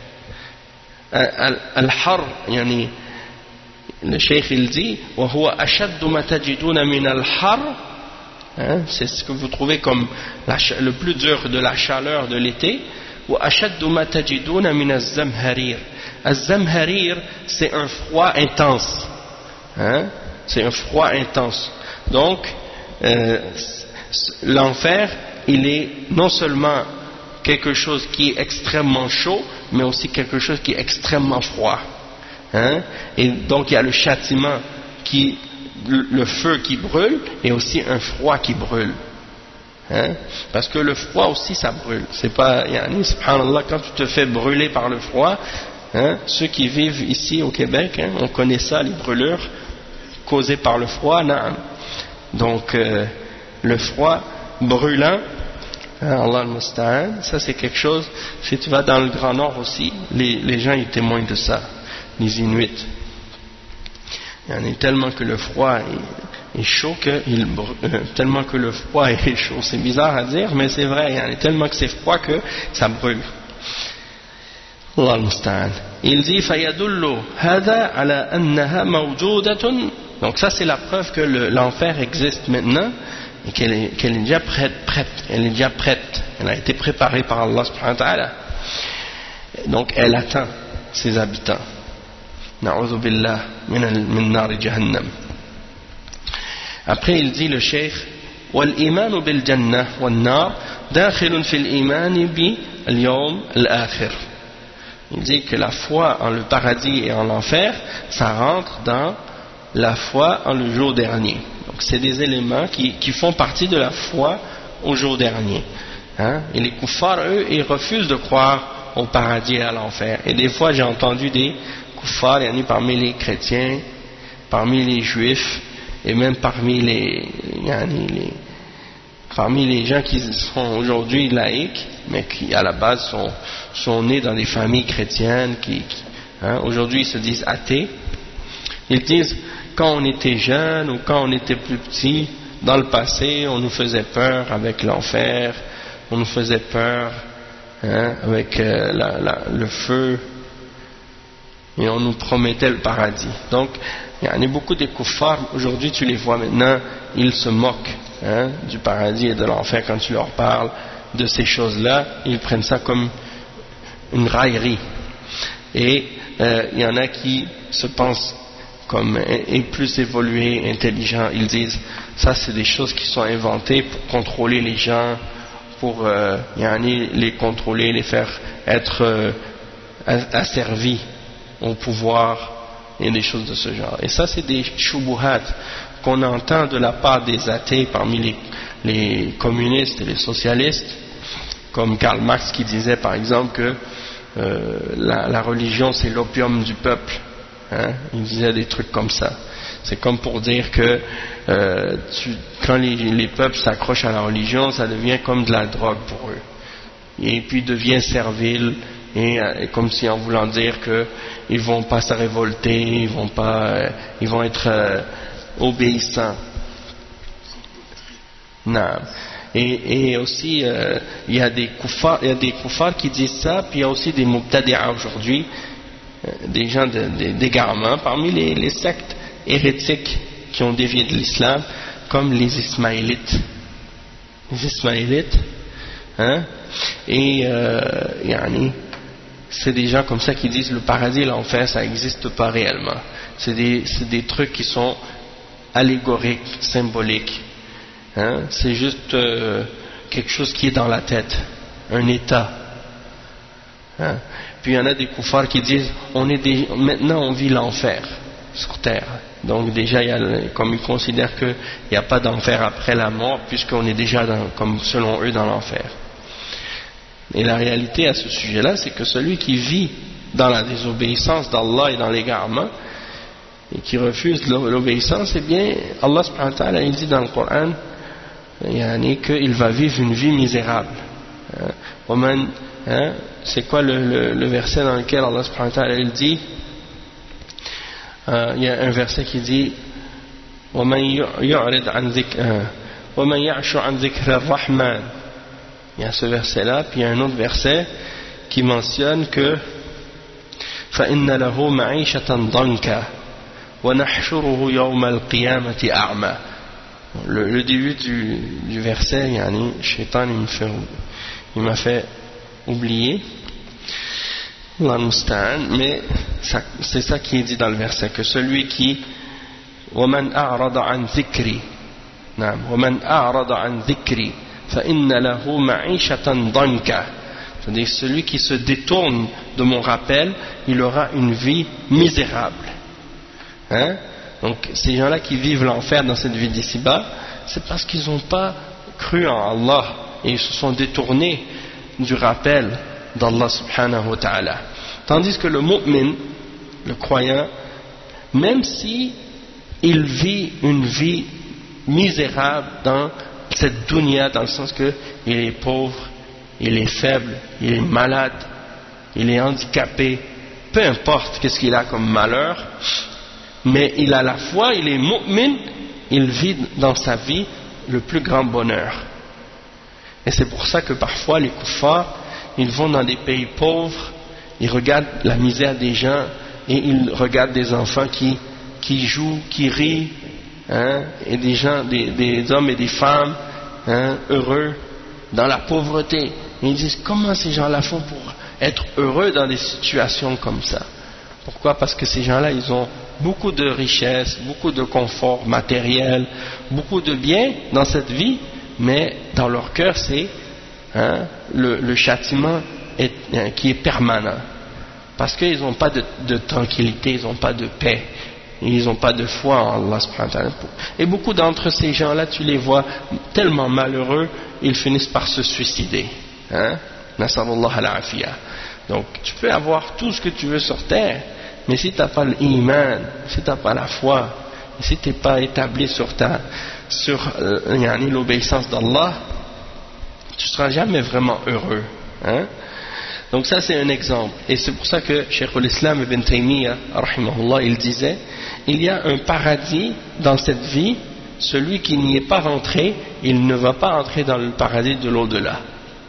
Al-har, yani, le cheikh il dit, وَهُوَ أَشَدُّ مَا تَجِدُونَ مِنَ الْحَرِّ, c'est ce que vous trouvez comme la, le plus dur de la chaleur de l'été. وَأَشَدُّ مَا تَجِدُونَ مِنَ الزَّمْهَرِيرِ. الزَّمْهَرِير, c'est un froid intense. Hein? C'est un froid intense. Donc, euh, l'enfer, il est non seulement quelque chose qui est extrêmement chaud, mais aussi quelque chose qui est extrêmement froid. Hein? Et donc il y a le châtiment, qui, le, le feu qui brûle, et aussi un froid qui brûle. Hein? Parce que le froid aussi ça brûle. C'est pas, yani, subhanallah, quand tu te fais brûler par le froid, hein, ceux qui vivent ici au Québec, hein, on connaît ça, les brûlures causées par le froid. Naam. Donc euh, le froid brûlant, Allah al-Musta'an, ça c'est quelque chose. Si tu vas dans le Grand Nord aussi, les, les gens ils témoignent de ça, les Inuits. Il y en a tellement que le froid est, est chaud que il, euh, tellement que le froid est chaud. C'est bizarre à dire, mais c'est vrai. Il y en a tellement que c'est froid que ça brûle. Allah al-Musta'an. Il dit فَيَدُلُّ هَذَا عَلَى أَنَّهَا مَوْجُودَةٌ. Donc ça c'est la preuve que le, l'enfer existe maintenant et qu'elle est, qu'elle est déjà prête, prête. Elle est déjà prête. Elle a été préparée par Allah subhanahu wa ta'ala. Donc elle attend ses habitants. Na'udhu billah min nar jahannam. Après il dit le cheikh وَالْإِيمَانُ بِالْجَنَّةِ وَالنَّارِ دَاخِلٌ فِي الْإِيمَانِ بِالْيَوْمِ الْآخِرِ. Il dit que la foi en le paradis et en l'enfer, ça rentre dans la foi en le jour dernier. Donc c'est des éléments qui, qui font partie de la foi au jour dernier. Hein? Et les kuffars, eux, ils refusent de croire au paradis et à l'enfer. Et des fois j'ai entendu des kuffars, il y en a parmi les chrétiens, parmi les juifs, et même parmi les, il y en a les parmi les gens qui sont aujourd'hui laïcs, mais qui à la base sont, sont nés dans des familles chrétiennes, qui, qui hein, aujourd'hui ils se disent athées. Ils disent, quand on était jeune ou quand on était plus petit, dans le passé, on nous faisait peur avec l'enfer, on nous faisait peur hein, avec euh, la, la, le feu, et on nous promettait le paradis. Donc, il y en a beaucoup de kuffars, aujourd'hui tu les vois maintenant, ils se moquent hein, du paradis et de l'enfer quand tu leur parles de ces choses-là, ils prennent ça comme une raillerie. Et euh, il y en a qui se pensent comme et plus évolués, intelligents, ils disent ça c'est des choses qui sont inventées pour contrôler les gens, pour euh, y en a, les contrôler, les faire être euh, asservis au pouvoir et des choses de ce genre. Et ça c'est des shubuhat qu'on entend de la part des athées parmi les, les communistes et les socialistes, comme Karl Marx qui disait par exemple que euh, la, la religion c'est l'opium du peuple. Hein? Il disait des trucs comme ça. C'est comme pour dire que euh, tu, quand les, les peuples s'accrochent à la religion, ça devient comme de la drogue pour eux. Et puis devient servile, et, et comme si en voulant dire que ils vont pas se révolter, ils vont pas, euh, ils vont être euh, obéissants. Non. Et, et aussi, euh, il y a des kuffars, il y a des kuffars qui disent ça, puis il y a aussi des mubtadi'a aujourd'hui, des gens d'égarement parmi les, les sectes hérétiques qui ont dévié de l'islam, comme les Ismaélites. Les Ismaélites, hein? Et euh, yani, c'est des gens comme ça qui disent le paradis et l'enfer ça n'existe pas réellement. C'est des, c'est des trucs qui sont allégoriques, symboliques. Hein? C'est juste euh, quelque chose qui est dans la tête, un état. Hein? Puis il y en a des kuffars qui disent on est des, maintenant on vit l'enfer sur terre. Donc déjà, il y a, comme ils considèrent qu'il n'y a pas d'enfer après la mort, puisqu'on est déjà, dans, comme selon eux, dans l'enfer. Et la réalité à ce sujet-là, c'est que celui qui vit dans la désobéissance d'Allah et dans l'égarement, et qui refuse l'obéissance, eh bien, Allah subhanahu wa ta'ala, il dit dans le Coran, qu'il va vivre une vie misérable. Hein? Hein? C'est quoi le, le, le verset dans lequel Allah subhanahu wa ta'ala il dit, euh, il y a un verset qui dit وَمَنْ يُعْرِضْ عَنْ ذِكْرِ وَمَنْ يَعْشُ عَنْ ذِكْرِ الرَّحْمَنِ. Il y a ce verset là, puis il y a un autre verset qui mentionne que فَإِنَّ لَهُ مَعِيشَةً ضَنْكَ وَنَحْشُرُهُ يَوْمَ الْقِيَامَةِ أَعْمَى. Le, le début du, du verset, yani, Shaitan, il me fait, il m'a fait oublier, mais ça, c'est ça qui est dit dans le verset, que celui qui وَمَنْ أَعْرَضَ عَنْ ذِكْرِ وَمَنْ أَعْرَضَ عَنْ ذِكْرِ فَإِنَّ لَهُ مَعِيشَةً ضَنْكَ. C'est-à-dire celui qui se détourne de mon rappel, il aura une vie misérable. Hein? Donc ces gens-là qui vivent l'enfer dans cette vie d'ici-bas, c'est parce qu'ils n'ont pas cru en Allah et ils se sont détournés du rappel d'Allah subhanahu wa ta'ala. Tandis que le mu'min, le croyant, même si il vit une vie misérable dans cette dunya, dans le sens que il est pauvre, il est faible, il est malade, il est handicapé, peu importe qu'est-ce qu'il a comme malheur, mais il a la foi, il est mu'min, il vit dans sa vie le plus grand bonheur. Et c'est pour ça que parfois les kuffars, ils vont dans des pays pauvres, ils regardent la misère des gens et ils regardent des enfants qui, qui jouent, qui rient, hein, et des gens, des, des hommes et des femmes, hein, heureux dans la pauvreté. Et ils disent comment ces gens-là font pour être heureux dans des situations comme ça? Pourquoi? Parce que ces gens-là, ils ont beaucoup de richesses, beaucoup de confort matériel, beaucoup de biens dans cette vie, mais dans leur cœur, c'est hein, le, le châtiment est, hein, qui est permanent. Parce qu'ils n'ont pas de, de tranquillité, ils n'ont pas de paix, ils n'ont pas de foi en Allah subhanahu wa ta'ala. Et beaucoup d'entre ces gens-là, tu les vois tellement malheureux, ils finissent par se suicider. Hein? Nasallallahu al-afiyah. Donc tu peux avoir tout ce que tu veux sur terre, mais si tu n'as pas l'iman, si tu n'as pas la foi, et si tu n'es pas établi sur, ta, sur euh, l'obéissance d'Allah, tu ne seras jamais vraiment heureux. Hein? Donc ça c'est un exemple. Et c'est pour ça que Cheikh al-Islam ibn Taymiyyah, rahimahullah, il disait, il y a un paradis dans cette vie, celui qui n'y est pas rentré, il ne va pas entrer dans le paradis de l'au-delà.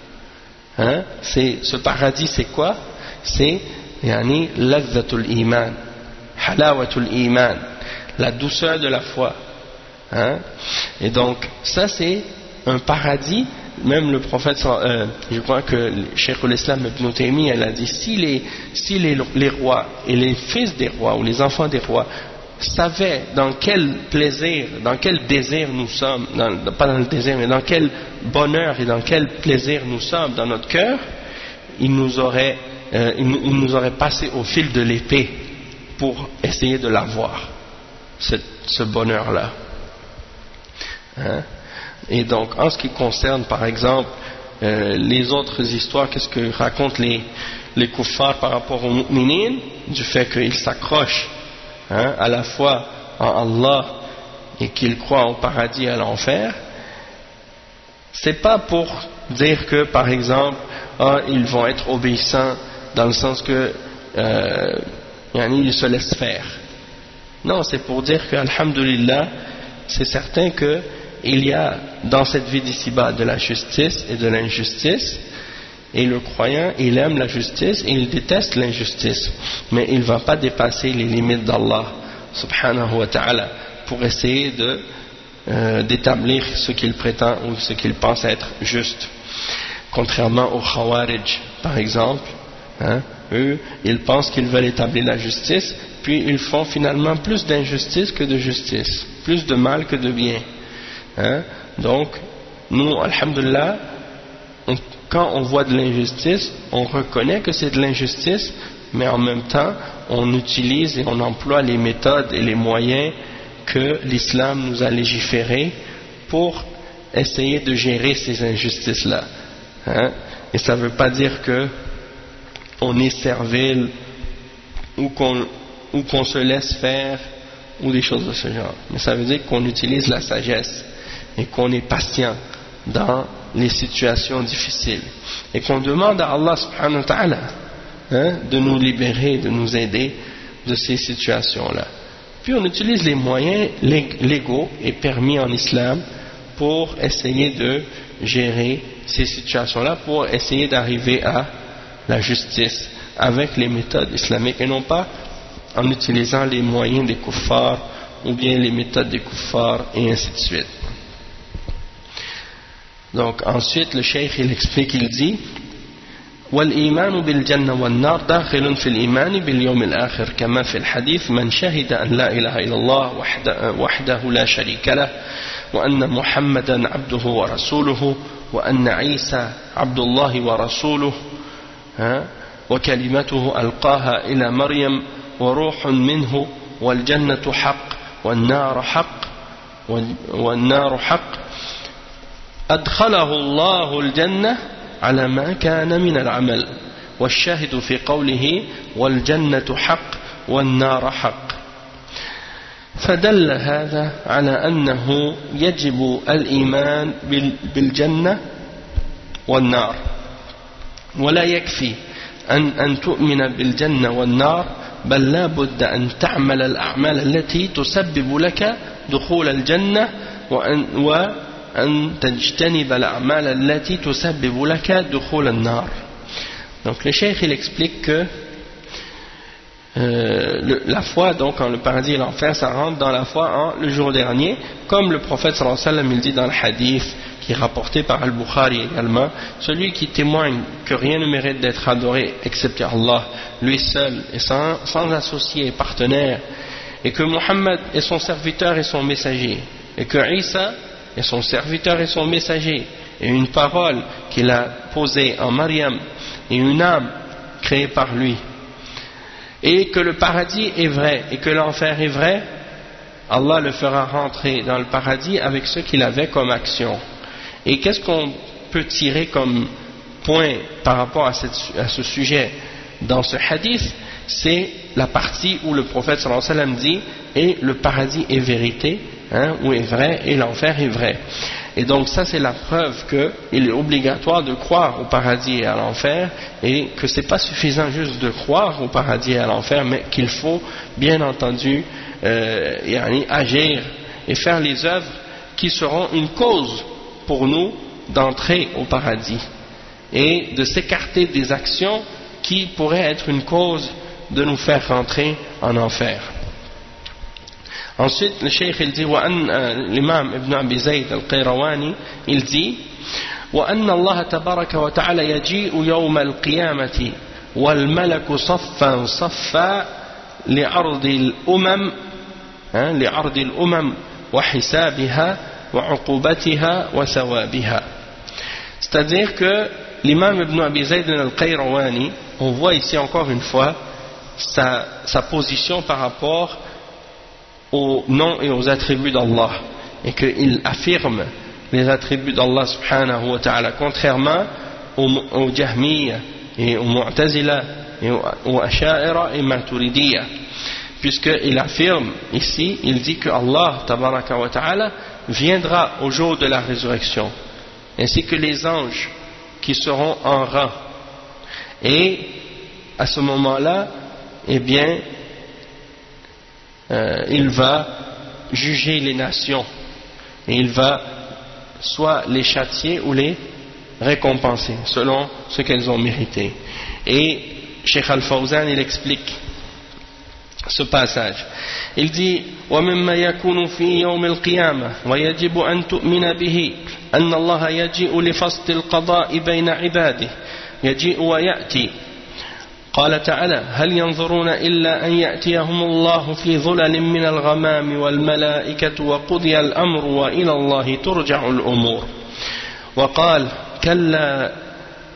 Hein? C'est, ce paradis c'est quoi? C'est yani ladzatul iman, halawatul iman, la douceur de la foi. Hein? Et donc ça c'est un paradis. Même le prophète, euh, je crois que Cheikh al-Islam ibn Taymiyyah elle a dit, si, les, si les, les rois et les fils des rois ou les enfants des rois savaient dans quel plaisir, dans quel désir nous sommes, dans, pas dans le désir, mais dans quel bonheur et dans quel plaisir nous sommes dans notre cœur, ils nous auraient, euh, ils, ils nous auraient passé au fil de l'épée pour essayer de l'avoir, ce, ce bonheur-là. Hein? Et donc, en ce qui concerne, par exemple, euh, les autres histoires, qu'est-ce que racontent les, les kuffars par rapport aux mu'minin, du fait qu'ils s'accrochent hein, à la fois en Allah et qu'ils croient au paradis et à l'enfer, c'est pas pour dire que, par exemple, ah, ils vont être obéissants dans le sens que euh, ils se laissent faire. Non, c'est pour dire que, alhamdulillah, c'est certain que il y a dans cette vie d'ici-bas de la justice et de l'injustice, et le croyant il aime la justice et il déteste l'injustice, mais il ne va pas dépasser les limites d'Allah subhanahu wa ta'ala pour essayer de, euh, d'établir ce qu'il prétend ou ce qu'il pense être juste, contrairement aux Khawarij par exemple. Hein, eux ils pensent qu'ils veulent établir la justice, puis ils font finalement plus d'injustice que de justice, plus de mal que de bien. Hein? Donc, nous, alhamdulillah, on, quand on voit de l'injustice, on reconnaît que c'est de l'injustice, mais en même temps on utilise et on emploie les méthodes et les moyens que l'islam nous a légiférés pour essayer de gérer ces injustices-là. Hein? Et ça ne veut pas dire que on est servile ou qu'on, ou qu'on se laisse faire ou des choses de ce genre. Mais ça veut dire qu'on utilise la sagesse et qu'on est patient dans les situations difficiles et qu'on demande à Allah subhanahu wa ta'ala hein, de nous libérer, de nous aider de ces situations-là. Puis on utilise les moyens légaux et permis en islam pour essayer de gérer ces situations-là, pour essayer d'arriver à la justice avec les méthodes islamiques et non pas en utilisant les moyens des kuffars ou bien les méthodes des kuffars et ainsi de suite. Donc ensuite le cheikh il explique, il dit والإيمان بالجنة والنار داخل في الإيمان باليوم الآخر كما في الحديث من شهد أن لا إله إلا الله وحده, وحده لا شريك له وأن محمدا عبده ورسوله وأن عيسى عبد الله ورسوله وكلمته ألقاها إلى مريم وروح منه والجنة حق والنار حق والنار حق أدخله الله الجنة على ما كان من العمل والشاهد في قوله والجنة حق والنار حق فدل هذا على أنه يجب الإيمان بالجنة والنار ولا يكفي أن, أن تؤمن بالجنة والنار بل لا بد أن تعمل الأعمال التي تسبب لك دخول الجنة وأن, وأن تجتنب الأعمال التي تسبب لك دخول النار. Donc le cheikh il explique que Euh, le, la foi donc en le paradis et l'enfer ça rentre dans la foi en le jour dernier comme le prophète sallallahu alayhi wa sallam il dit dans le hadith qui est rapporté par Al-Bukhari également, celui qui témoigne que rien ne mérite d'être adoré excepté Allah lui seul et sans, sans associé et partenaire et que Muhammad est son serviteur et son messager et que Isa est son serviteur et son messager et une parole qu'il a posée en Maryam et une âme créée par lui et que le paradis est vrai et que l'enfer est vrai, Allah le fera rentrer dans le paradis avec ce qu'il avait comme action. Et qu'est-ce qu'on peut tirer comme point par rapport à, cette, à ce sujet dans ce hadith? C'est la partie où le prophète sallallahu alayhi wa sallam dit et le paradis est vérité, hein, ou est vrai, et l'enfer est vrai. Et donc ça c'est la preuve qu'il est obligatoire de croire au paradis et à l'enfer et que ce n'est pas suffisant juste de croire au paradis et à l'enfer mais qu'il faut bien entendu euh, agir et faire les œuvres qui seront une cause pour nous d'entrer au paradis et de s'écarter des actions qui pourraient être une cause de nous faire rentrer en enfer. Ensuite, le cheikh il dit, l'imam Ibn Abi Zayd al-Qayrawani, il dit, وأن الله تبارك وتعالى يجيء يوم القيامة والملك صفا صفا لعرض الأمم لعرض الأمم وحسابها وعقوبتها وثوابها. C'est-à-dire que l'imam Ibn Abi Zayd al-Qayrawani, on voit ici encore une fois sa, sa position par rapport aux noms et aux attributs d'Allah et qu'il affirme les attributs d'Allah subhanahu wa ta'ala contrairement aux, aux Jahmiya et aux Mu'tazila et aux, aux Asha'ira et Maturidiyya, puisqu'il affirme ici, il dit que Allah tabaraka wa ta'ala viendra au jour de la résurrection ainsi que les anges qui seront en rang et à ce moment-là eh bien Euh, il va juger les nations et il va soit les châtier ou les récompenser selon ce qu'elles ont mérité. Et Cheikh Al-Fawzan il explique ce passage, il dit وَمِمَّا يَكُونُ فِي يَوْمِ الْقِيَامَةِ وَيَجِبُ أَن تُؤْمِنَ بِهِ أَنَّ اللَّهَ يَجِئُ لِفَصْلِ الْقَضَاءِ بَيْنَ عِبَادِهِ يَجِئُ وَيَأْتِي قال تعالى هل ينظرون إلا أن يأتيهم الله في ظلل من الغمام والملائكة وقضي الأمر وإلى الله ترجع الأمور وقال كلا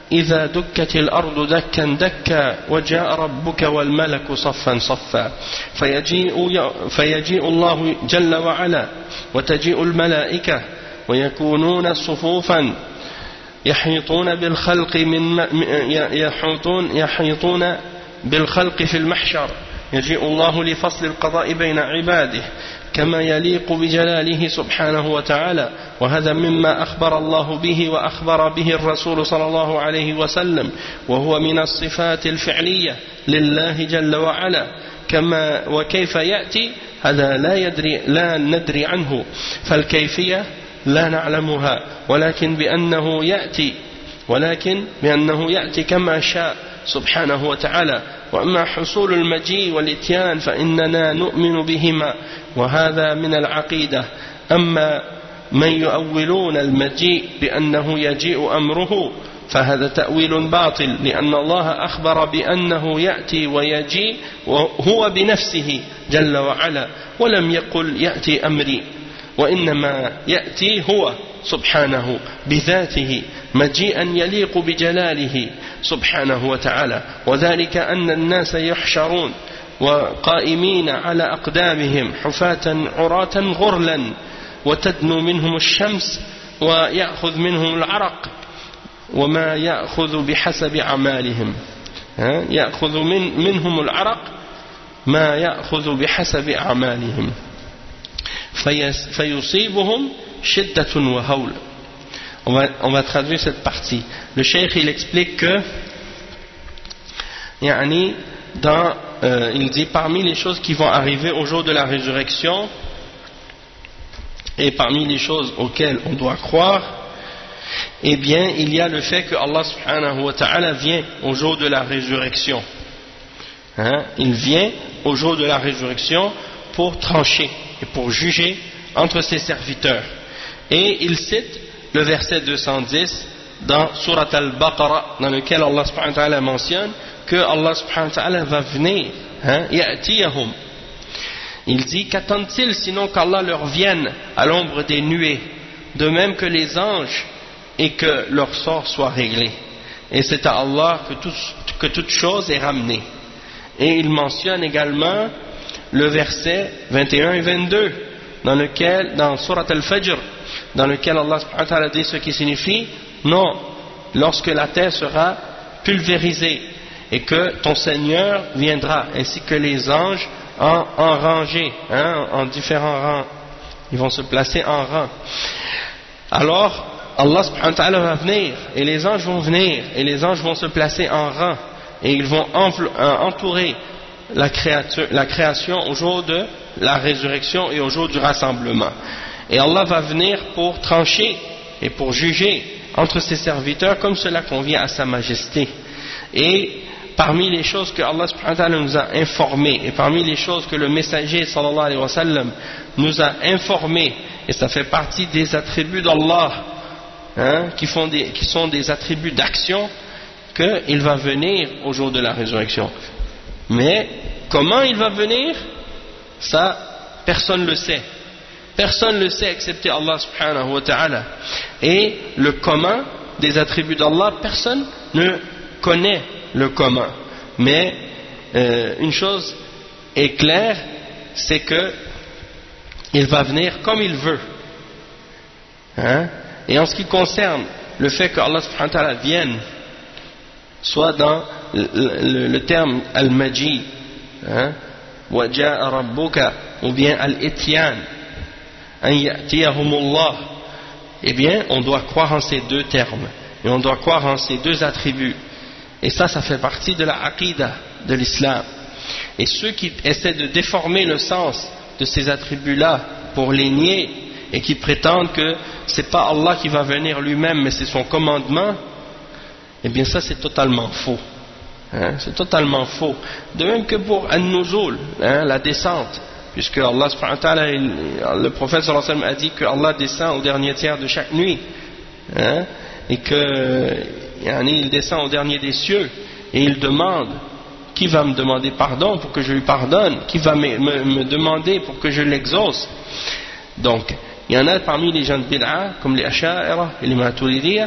إذا دكت الأرض دكا دكا وجاء ربك والملك صفا صفا فيجيء, فيجيء الله جل وعلا وتجيء الملائكة ويكونون صفوفا يحيطون بالخلق من يحيطون, يحيطون بالخلق في المحشر يجيء الله لفصل القضاء بين عباده كما يليق بجلاله سبحانه وتعالى وهذا مما أخبر الله به وأخبر به الرسول صلى الله عليه وسلم وهو من الصفات الفعلية لله جل وعلا كما وكيف يأتي هذا لا يدري لا ندري عنه فالكيفية لا نعلمها ولكن بأنه يأتي ولكن بأنه يأتي كما شاء سبحانه وتعالى وأما حصول المجيء والإتيان فإننا نؤمن بهما وهذا من العقيدة أما من يؤولون المجيء بأنه يجيء أمره فهذا تأويل باطل لأن الله أخبر بأنه يأتي ويجيء وهو بنفسه جل وعلا ولم يقل يأتي أمري وإنما يأتي هو سبحانه بذاته مجيئا يليق بجلاله سبحانه وتعالى وذلك أن الناس يحشرون وقائمين على أقدامهم حفاة عراة غرلا وتدنو منهم الشمس ويأخذ منهم العرق وما يأخذ بحسب أعمالهم يأخذ من منهم العرق ما يأخذ بحسب أعمالهم فيصيبهم شدة وهول. On va, on va traduire cette partie. Le cheikh il explique que yani, dans, euh, il dit parmi les choses qui vont arriver au jour de la résurrection et parmi les choses auxquelles on doit croire, eh bien il y a le fait que Allah subhanahu wa ta'ala vient au jour de la résurrection. Hein? Il vient au jour de la résurrection pour trancher et pour juger entre ses serviteurs. Et il cite le verset deux cent dix dans Surat al-Baqarah, dans lequel Allah subhanahu wa ta'ala mentionne que Allah subhanahu wa ta'ala va venir, hein, ya'tiyahum. Il dit qu'attendent-ils sinon qu'Allah leur vienne à l'ombre des nuées, de même que les anges, et que leur sort soit réglé. Et c'est à Allah que, tout, que toute chose est ramenée. Et il mentionne également le verset vingt et un et vingt-deux, dans lequel, dans Surat al-Fajr, dans lequel Allah subhanahu wa ta'ala dit ce qui signifie non, lorsque la terre sera pulvérisée et que ton Seigneur viendra, ainsi que les anges en, en rangée, hein, en différents rangs, ils vont se placer en rang. Alors Allah subhanahu wa ta'ala va venir et les anges vont venir et les anges vont se placer en rang et ils vont entourer la créature, la création au jour de la résurrection et au jour du rassemblement. Et Allah va venir pour trancher et pour juger entre ses serviteurs comme cela convient à sa majesté. Et parmi les choses que Allah subhanahu wa ta'ala nous a informées et parmi les choses que le messager sallallahu alayhi wa sallam nous a informées, et ça fait partie des attributs d'Allah, hein, qui, font des, qui sont des attributs d'action, qu'il va venir au jour de la résurrection. Mais comment il va venir, ça personne ne le sait. Personne ne le sait excepté Allah subhanahu wa ta'ala. Et le comment des attributs d'Allah, personne ne connaît le comment. Mais euh, une chose est claire, c'est que il va venir comme il veut. Hein? Et en ce qui concerne le fait que Allah subhanahu wa ta'ala vienne, soit dans le, le, le terme al-maji, hein, wa ja'a rabbuka, ou bien al-ityan, an ya'tiyahumullah, eh bien on doit croire en ces deux termes et on doit croire en ces deux attributs, et ça ça fait partie de la aqidah de l'islam. Et ceux qui essaient de déformer le sens de ces attributs là pour les nier et qui prétendent que c'est pas Allah qui va venir lui-même mais c'est son commandement, eh bien ça c'est totalement faux, hein, c'est totalement faux. De même que pour an-nuzul, hein, la descente, puisque Allah subhanahu wa ta'ala, le prophète sallallahu alayhi wa sallam a dit que Allah descend au dernier tiers de chaque nuit, hein, et que yani, il descend au dernier des cieux et il demande qui va me demander pardon pour que je lui pardonne, qui va me, me, me demander pour que je l'exauce. Donc il y en a parmi les gens de bid'a comme les Asha'ira et les Maturidiyya,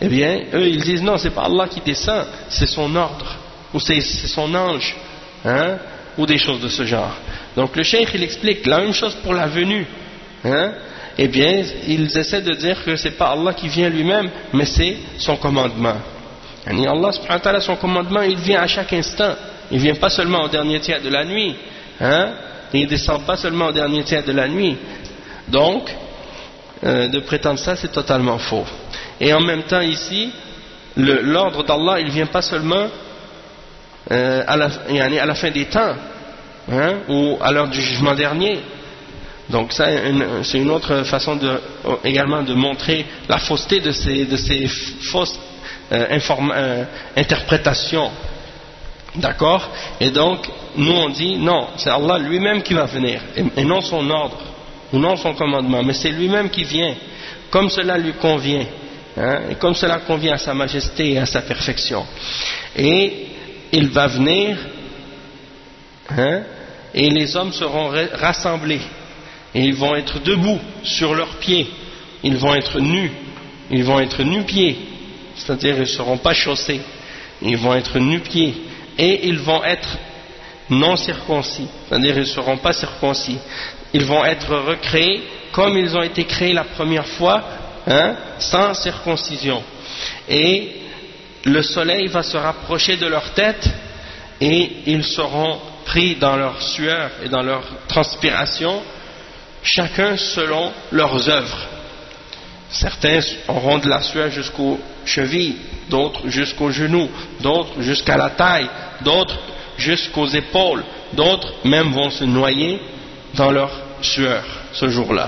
eh bien, eux, ils disent non, c'est pas Allah qui descend, c'est son ordre, ou c'est, c'est son ange, hein, ou des choses de ce genre. Donc le cheikh, il explique la même chose pour la venue, hein, eh bien, ils essaient de dire que c'est pas Allah qui vient lui-même, mais c'est son commandement. Yani Allah subhanahu wa ta'ala, son commandement, il vient à chaque instant, il vient pas seulement au dernier tiers de la nuit, hein, et il descend pas seulement au dernier tiers de la nuit. Donc, euh, de prétendre ça, c'est totalement faux. Et en même temps ici, le, l'ordre d'Allah, il vient pas seulement euh, à, la, yani à la fin des temps, hein, ou à l'heure du jugement dernier. Donc ça, une, c'est une autre façon de, également de montrer la fausseté de ces, de ces fausses euh, informa- euh, interprétations. D'accord? Et donc, nous on dit, non, c'est Allah lui-même qui va venir, et, et non son ordre, ou non son commandement, mais c'est lui-même qui vient, comme cela lui convient, hein, et comme cela convient à sa majesté et à sa perfection. Et il va venir, hein, et les hommes seront rassemblés, et ils vont être debout sur leurs pieds, ils vont être nus, ils vont être nu-pieds, c'est-à-dire ils ne seront pas chaussés, ils vont être nu-pieds, et ils vont être non circoncis, c'est-à-dire ils ne seront pas circoncis, ils vont être recréés comme ils ont été créés la première fois, hein, sans circoncision, et le soleil va se rapprocher de leur tête et ils seront pris dans leur sueur et dans leur transpiration, chacun selon leurs œuvres. Certains auront de la sueur jusqu'aux chevilles, d'autres jusqu'aux genoux, d'autres jusqu'à la taille, d'autres jusqu'aux épaules, d'autres même vont se noyer dans leur sueur ce jour-là.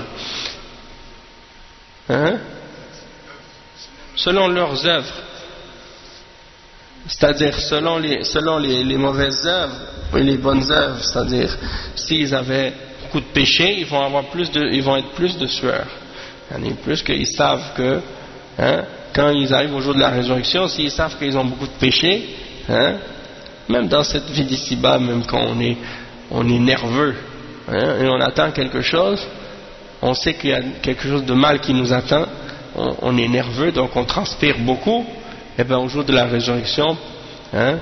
Hein? Selon leurs œuvres, c'est-à-dire selon les, selon les, les mauvaises œuvres et les bonnes œuvres, c'est-à-dire s'ils avaient beaucoup de péchés, ils vont avoir plus de, ils vont être plus de sueur. Plus qu'ils savent que, hein, quand ils arrivent au jour de la résurrection, s'ils savent qu'ils ont beaucoup de péchés, hein, même dans cette vie d'ici-bas, même quand on est, on est nerveux, hein, et on attend quelque chose, on sait qu'il y a quelque chose de mal qui nous attend, on, on est nerveux, donc on transpire beaucoup, et bien au jour de la résurrection, hein,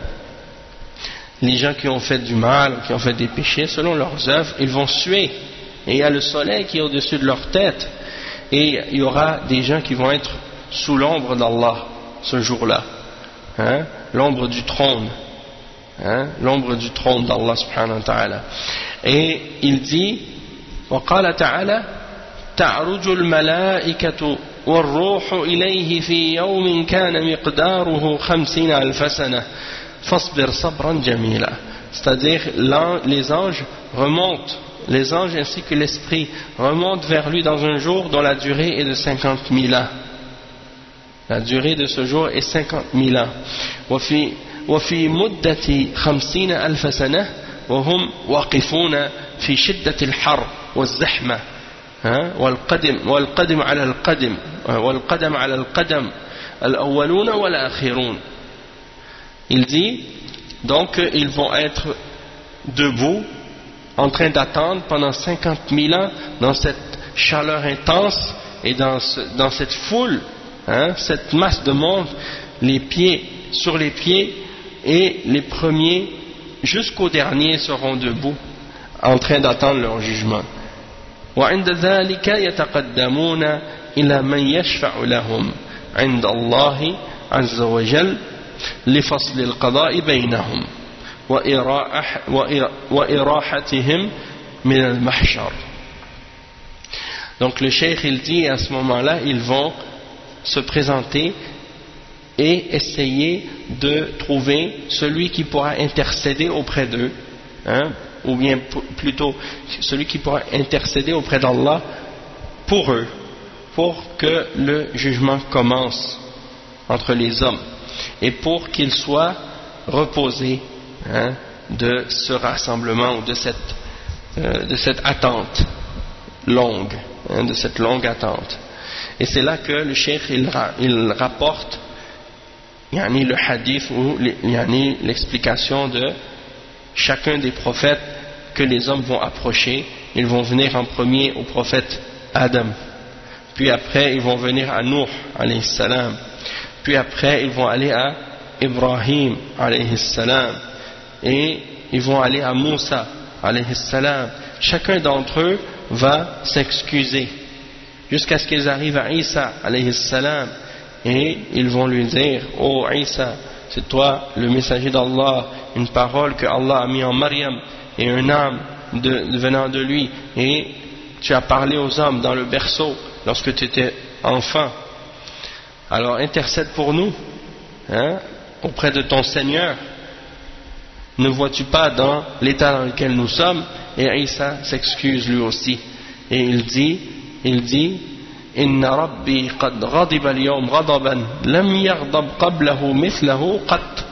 les gens qui ont fait du mal, qui ont fait des péchés, selon leurs œuvres, ils vont suer, et il y a le soleil qui est au-dessus de leur tête, et il y aura des gens qui vont être sous l'ombre d'Allah ce jour-là, hein, l'ombre du trône, hein, l'ombre du trône d'Allah subhanahu wa ta'ala. Et il dit, وقال تعالى تعرج الملائكة والروح إليه في يوم كان مقداره خمسين ألف سنة فاصبر صبرا جميلا. C'est-à-dire les anges remontent, les anges ainsi que l'esprit remontent vers lui dans un jour dont la durée est de cinquante mille ans. La durée de ce jour est cinquante mille ans. وفي وفي مدة خمسين ألف سنة وهم واقفون في شدة الحر والزحمة والقدم والقدم على القدم والقدم على القدم الأولون والآخرون. Il dit donc ils vont être debout en train d'attendre pendant cinquante mille ans dans cette chaleur intense et dans, ce, dans cette foule, hein, cette masse de monde, les pieds sur les pieds, et les premiers jusqu'aux derniers seront debout en train d'attendre leur jugement. وعند ذلك يتقدمون إلى من يشفع لهم عند الله عز وجل لفصل القضاء بينهم وإراحتهم من المحشر. Donc le cheikh il dit à ce moment-là ils vont se présenter et essayer de trouver celui qui pourra intercéder auprès d'eux, hein, ou bien plutôt celui qui pourra intercéder auprès d'Allah pour eux, pour que le jugement commence entre les hommes et pour qu'ils soient reposés, hein, de ce rassemblement ou de cette, euh, de cette attente longue, hein, de cette longue attente. Et c'est là que le cheikh il, il rapporte yani le hadith ou yani l'explication de chacun des prophètes que les hommes vont approcher. Ils vont venir en premier au prophète Adam, puis après ils vont venir à Nuh alayhi salam, puis après ils vont aller à Ibrahim alayhi salam, et ils vont aller à Moussa alayhi salam. Chacun d'entre eux va s'excuser jusqu'à ce qu'ils arrivent à Isa alayhi salam, et ils vont lui dire: oh Isa, c'est toi le messager d'Allah, une parole que Allah a mis en Maryam et un âme de, venant de lui, et tu as parlé aux hommes dans le berceau lorsque tu étais enfant. Alors intercède pour nous, hein, auprès de ton Seigneur. Ne vois-tu pas dans l'état dans lequel nous sommes? Et Isa s'excuse lui aussi, et il dit, il dit Inna Rabbi qad ghadiba al-yawm ghadaban lam yaghdab qablahu mithlahu qat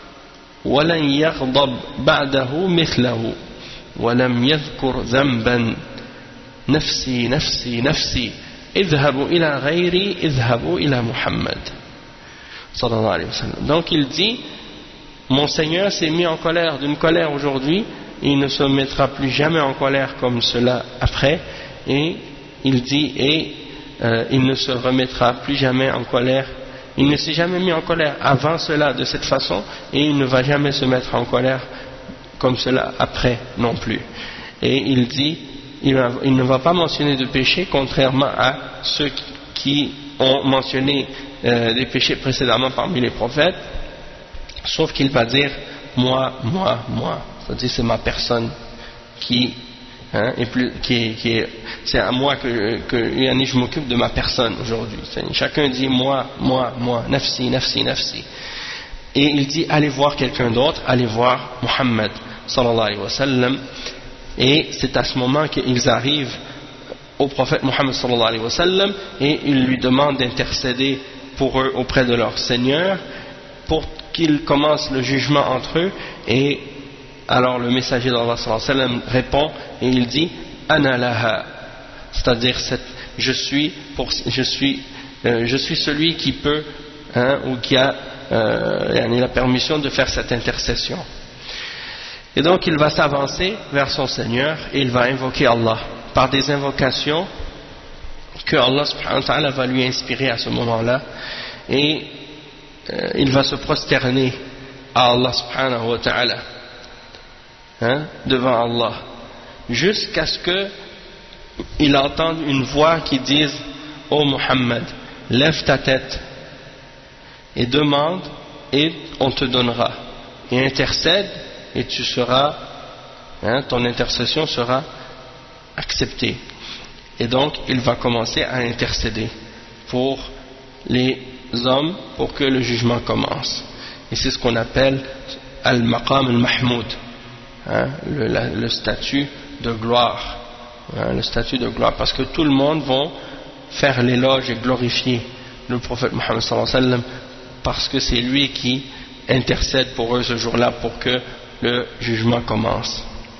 wa lan yaghdab ba'dahu mithlahu wa lam yadhkur dhanban nafsi nafsi nafsi idhabu ila ghayri idhabu ila Muhammad sallallahu alayhi wa sallam. Donc il dit: mon Seigneur s'est mis en colère d'une colère aujourd'hui, il ne se mettra plus jamais en colère comme cela après, et il dit et euh, il ne se remettra plus jamais en colère, il ne s'est jamais mis en colère avant cela de cette façon, et il ne va jamais se mettre en colère comme cela après non plus. Et il dit il, va, il ne va pas mentionner de péché, contrairement à ceux qui, qui ont mentionné euh, des péchés précédemment parmi les prophètes, sauf qu'il va dire moi, moi, moi, c'est-à-dire c'est ma personne qui, hein, est plus, qui, qui est, c'est à moi que, que je m'occupe de ma personne aujourd'hui. Chacun dit moi, moi, moi, nafsi, nafsi, nafsi. Et il dit allez voir quelqu'un d'autre, allez voir Muhammad sallallahu alayhi wa sallam. Et c'est à ce moment qu'ils arrivent au prophète Muhammad sallallahu alayhi wa sallam, et ils lui demandent d'intercéder pour eux auprès de leur Seigneur pour qu'ils commencent le jugement entre eux. Et alors le messager d'Allah sallallahu alayhi wa sallam répond et il dit ana laha, c'est-à-dire je suis pour, je suis euh, je suis celui qui peut, hein, ou qui a euh, la permission de faire cette intercession. Et donc il va s'avancer vers son Seigneur et il va invoquer Allah par des invocations que Allah subhanahu wa ta'ala va lui inspirer à ce moment-là, et euh, il va se prosterner à Allah subhanahu wa ta'ala, hein, devant Allah, jusqu'à ce que il entende une voix qui dise: ô Muhammad, lève ta tête et demande et on te donnera, et intercède et tu seras, hein, ton intercession sera acceptée. Et donc il va commencer à intercéder pour les hommes pour que le jugement commence. Et c'est ce qu'on appelle al-maqam al-mahmoud, hein, le, la, le statut de gloire, hein, le statut de gloire, parce que tout le monde va faire l'éloge et glorifier le prophète Muhammad sallallahu alayhi wa sallam, parce que c'est lui qui intercède pour eux ce jour-là pour que le jugement commence.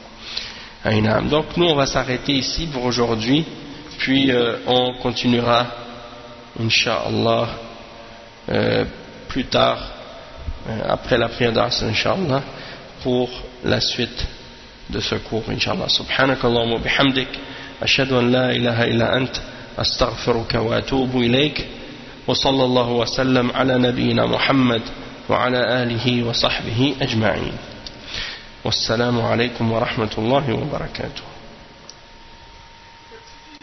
Donc nous on va s'arrêter ici pour aujourd'hui, puis euh, on continuera Inch'Allah euh, plus tard, euh, après la prière d'Asr, Inch'Allah, pour la suite de ce cours, Inch'Allah. Subhanakallahumma bihamdik, ashhadu an la ilaha illa ant, astaghfiruka wa atubu ilayk, wa sallallahu wa sallam ala nabiyyina Muhammad wa ala alihi wa sahbihi ajma'in. Wassalamu alaykum wa rahmatullahi wa barakatuh.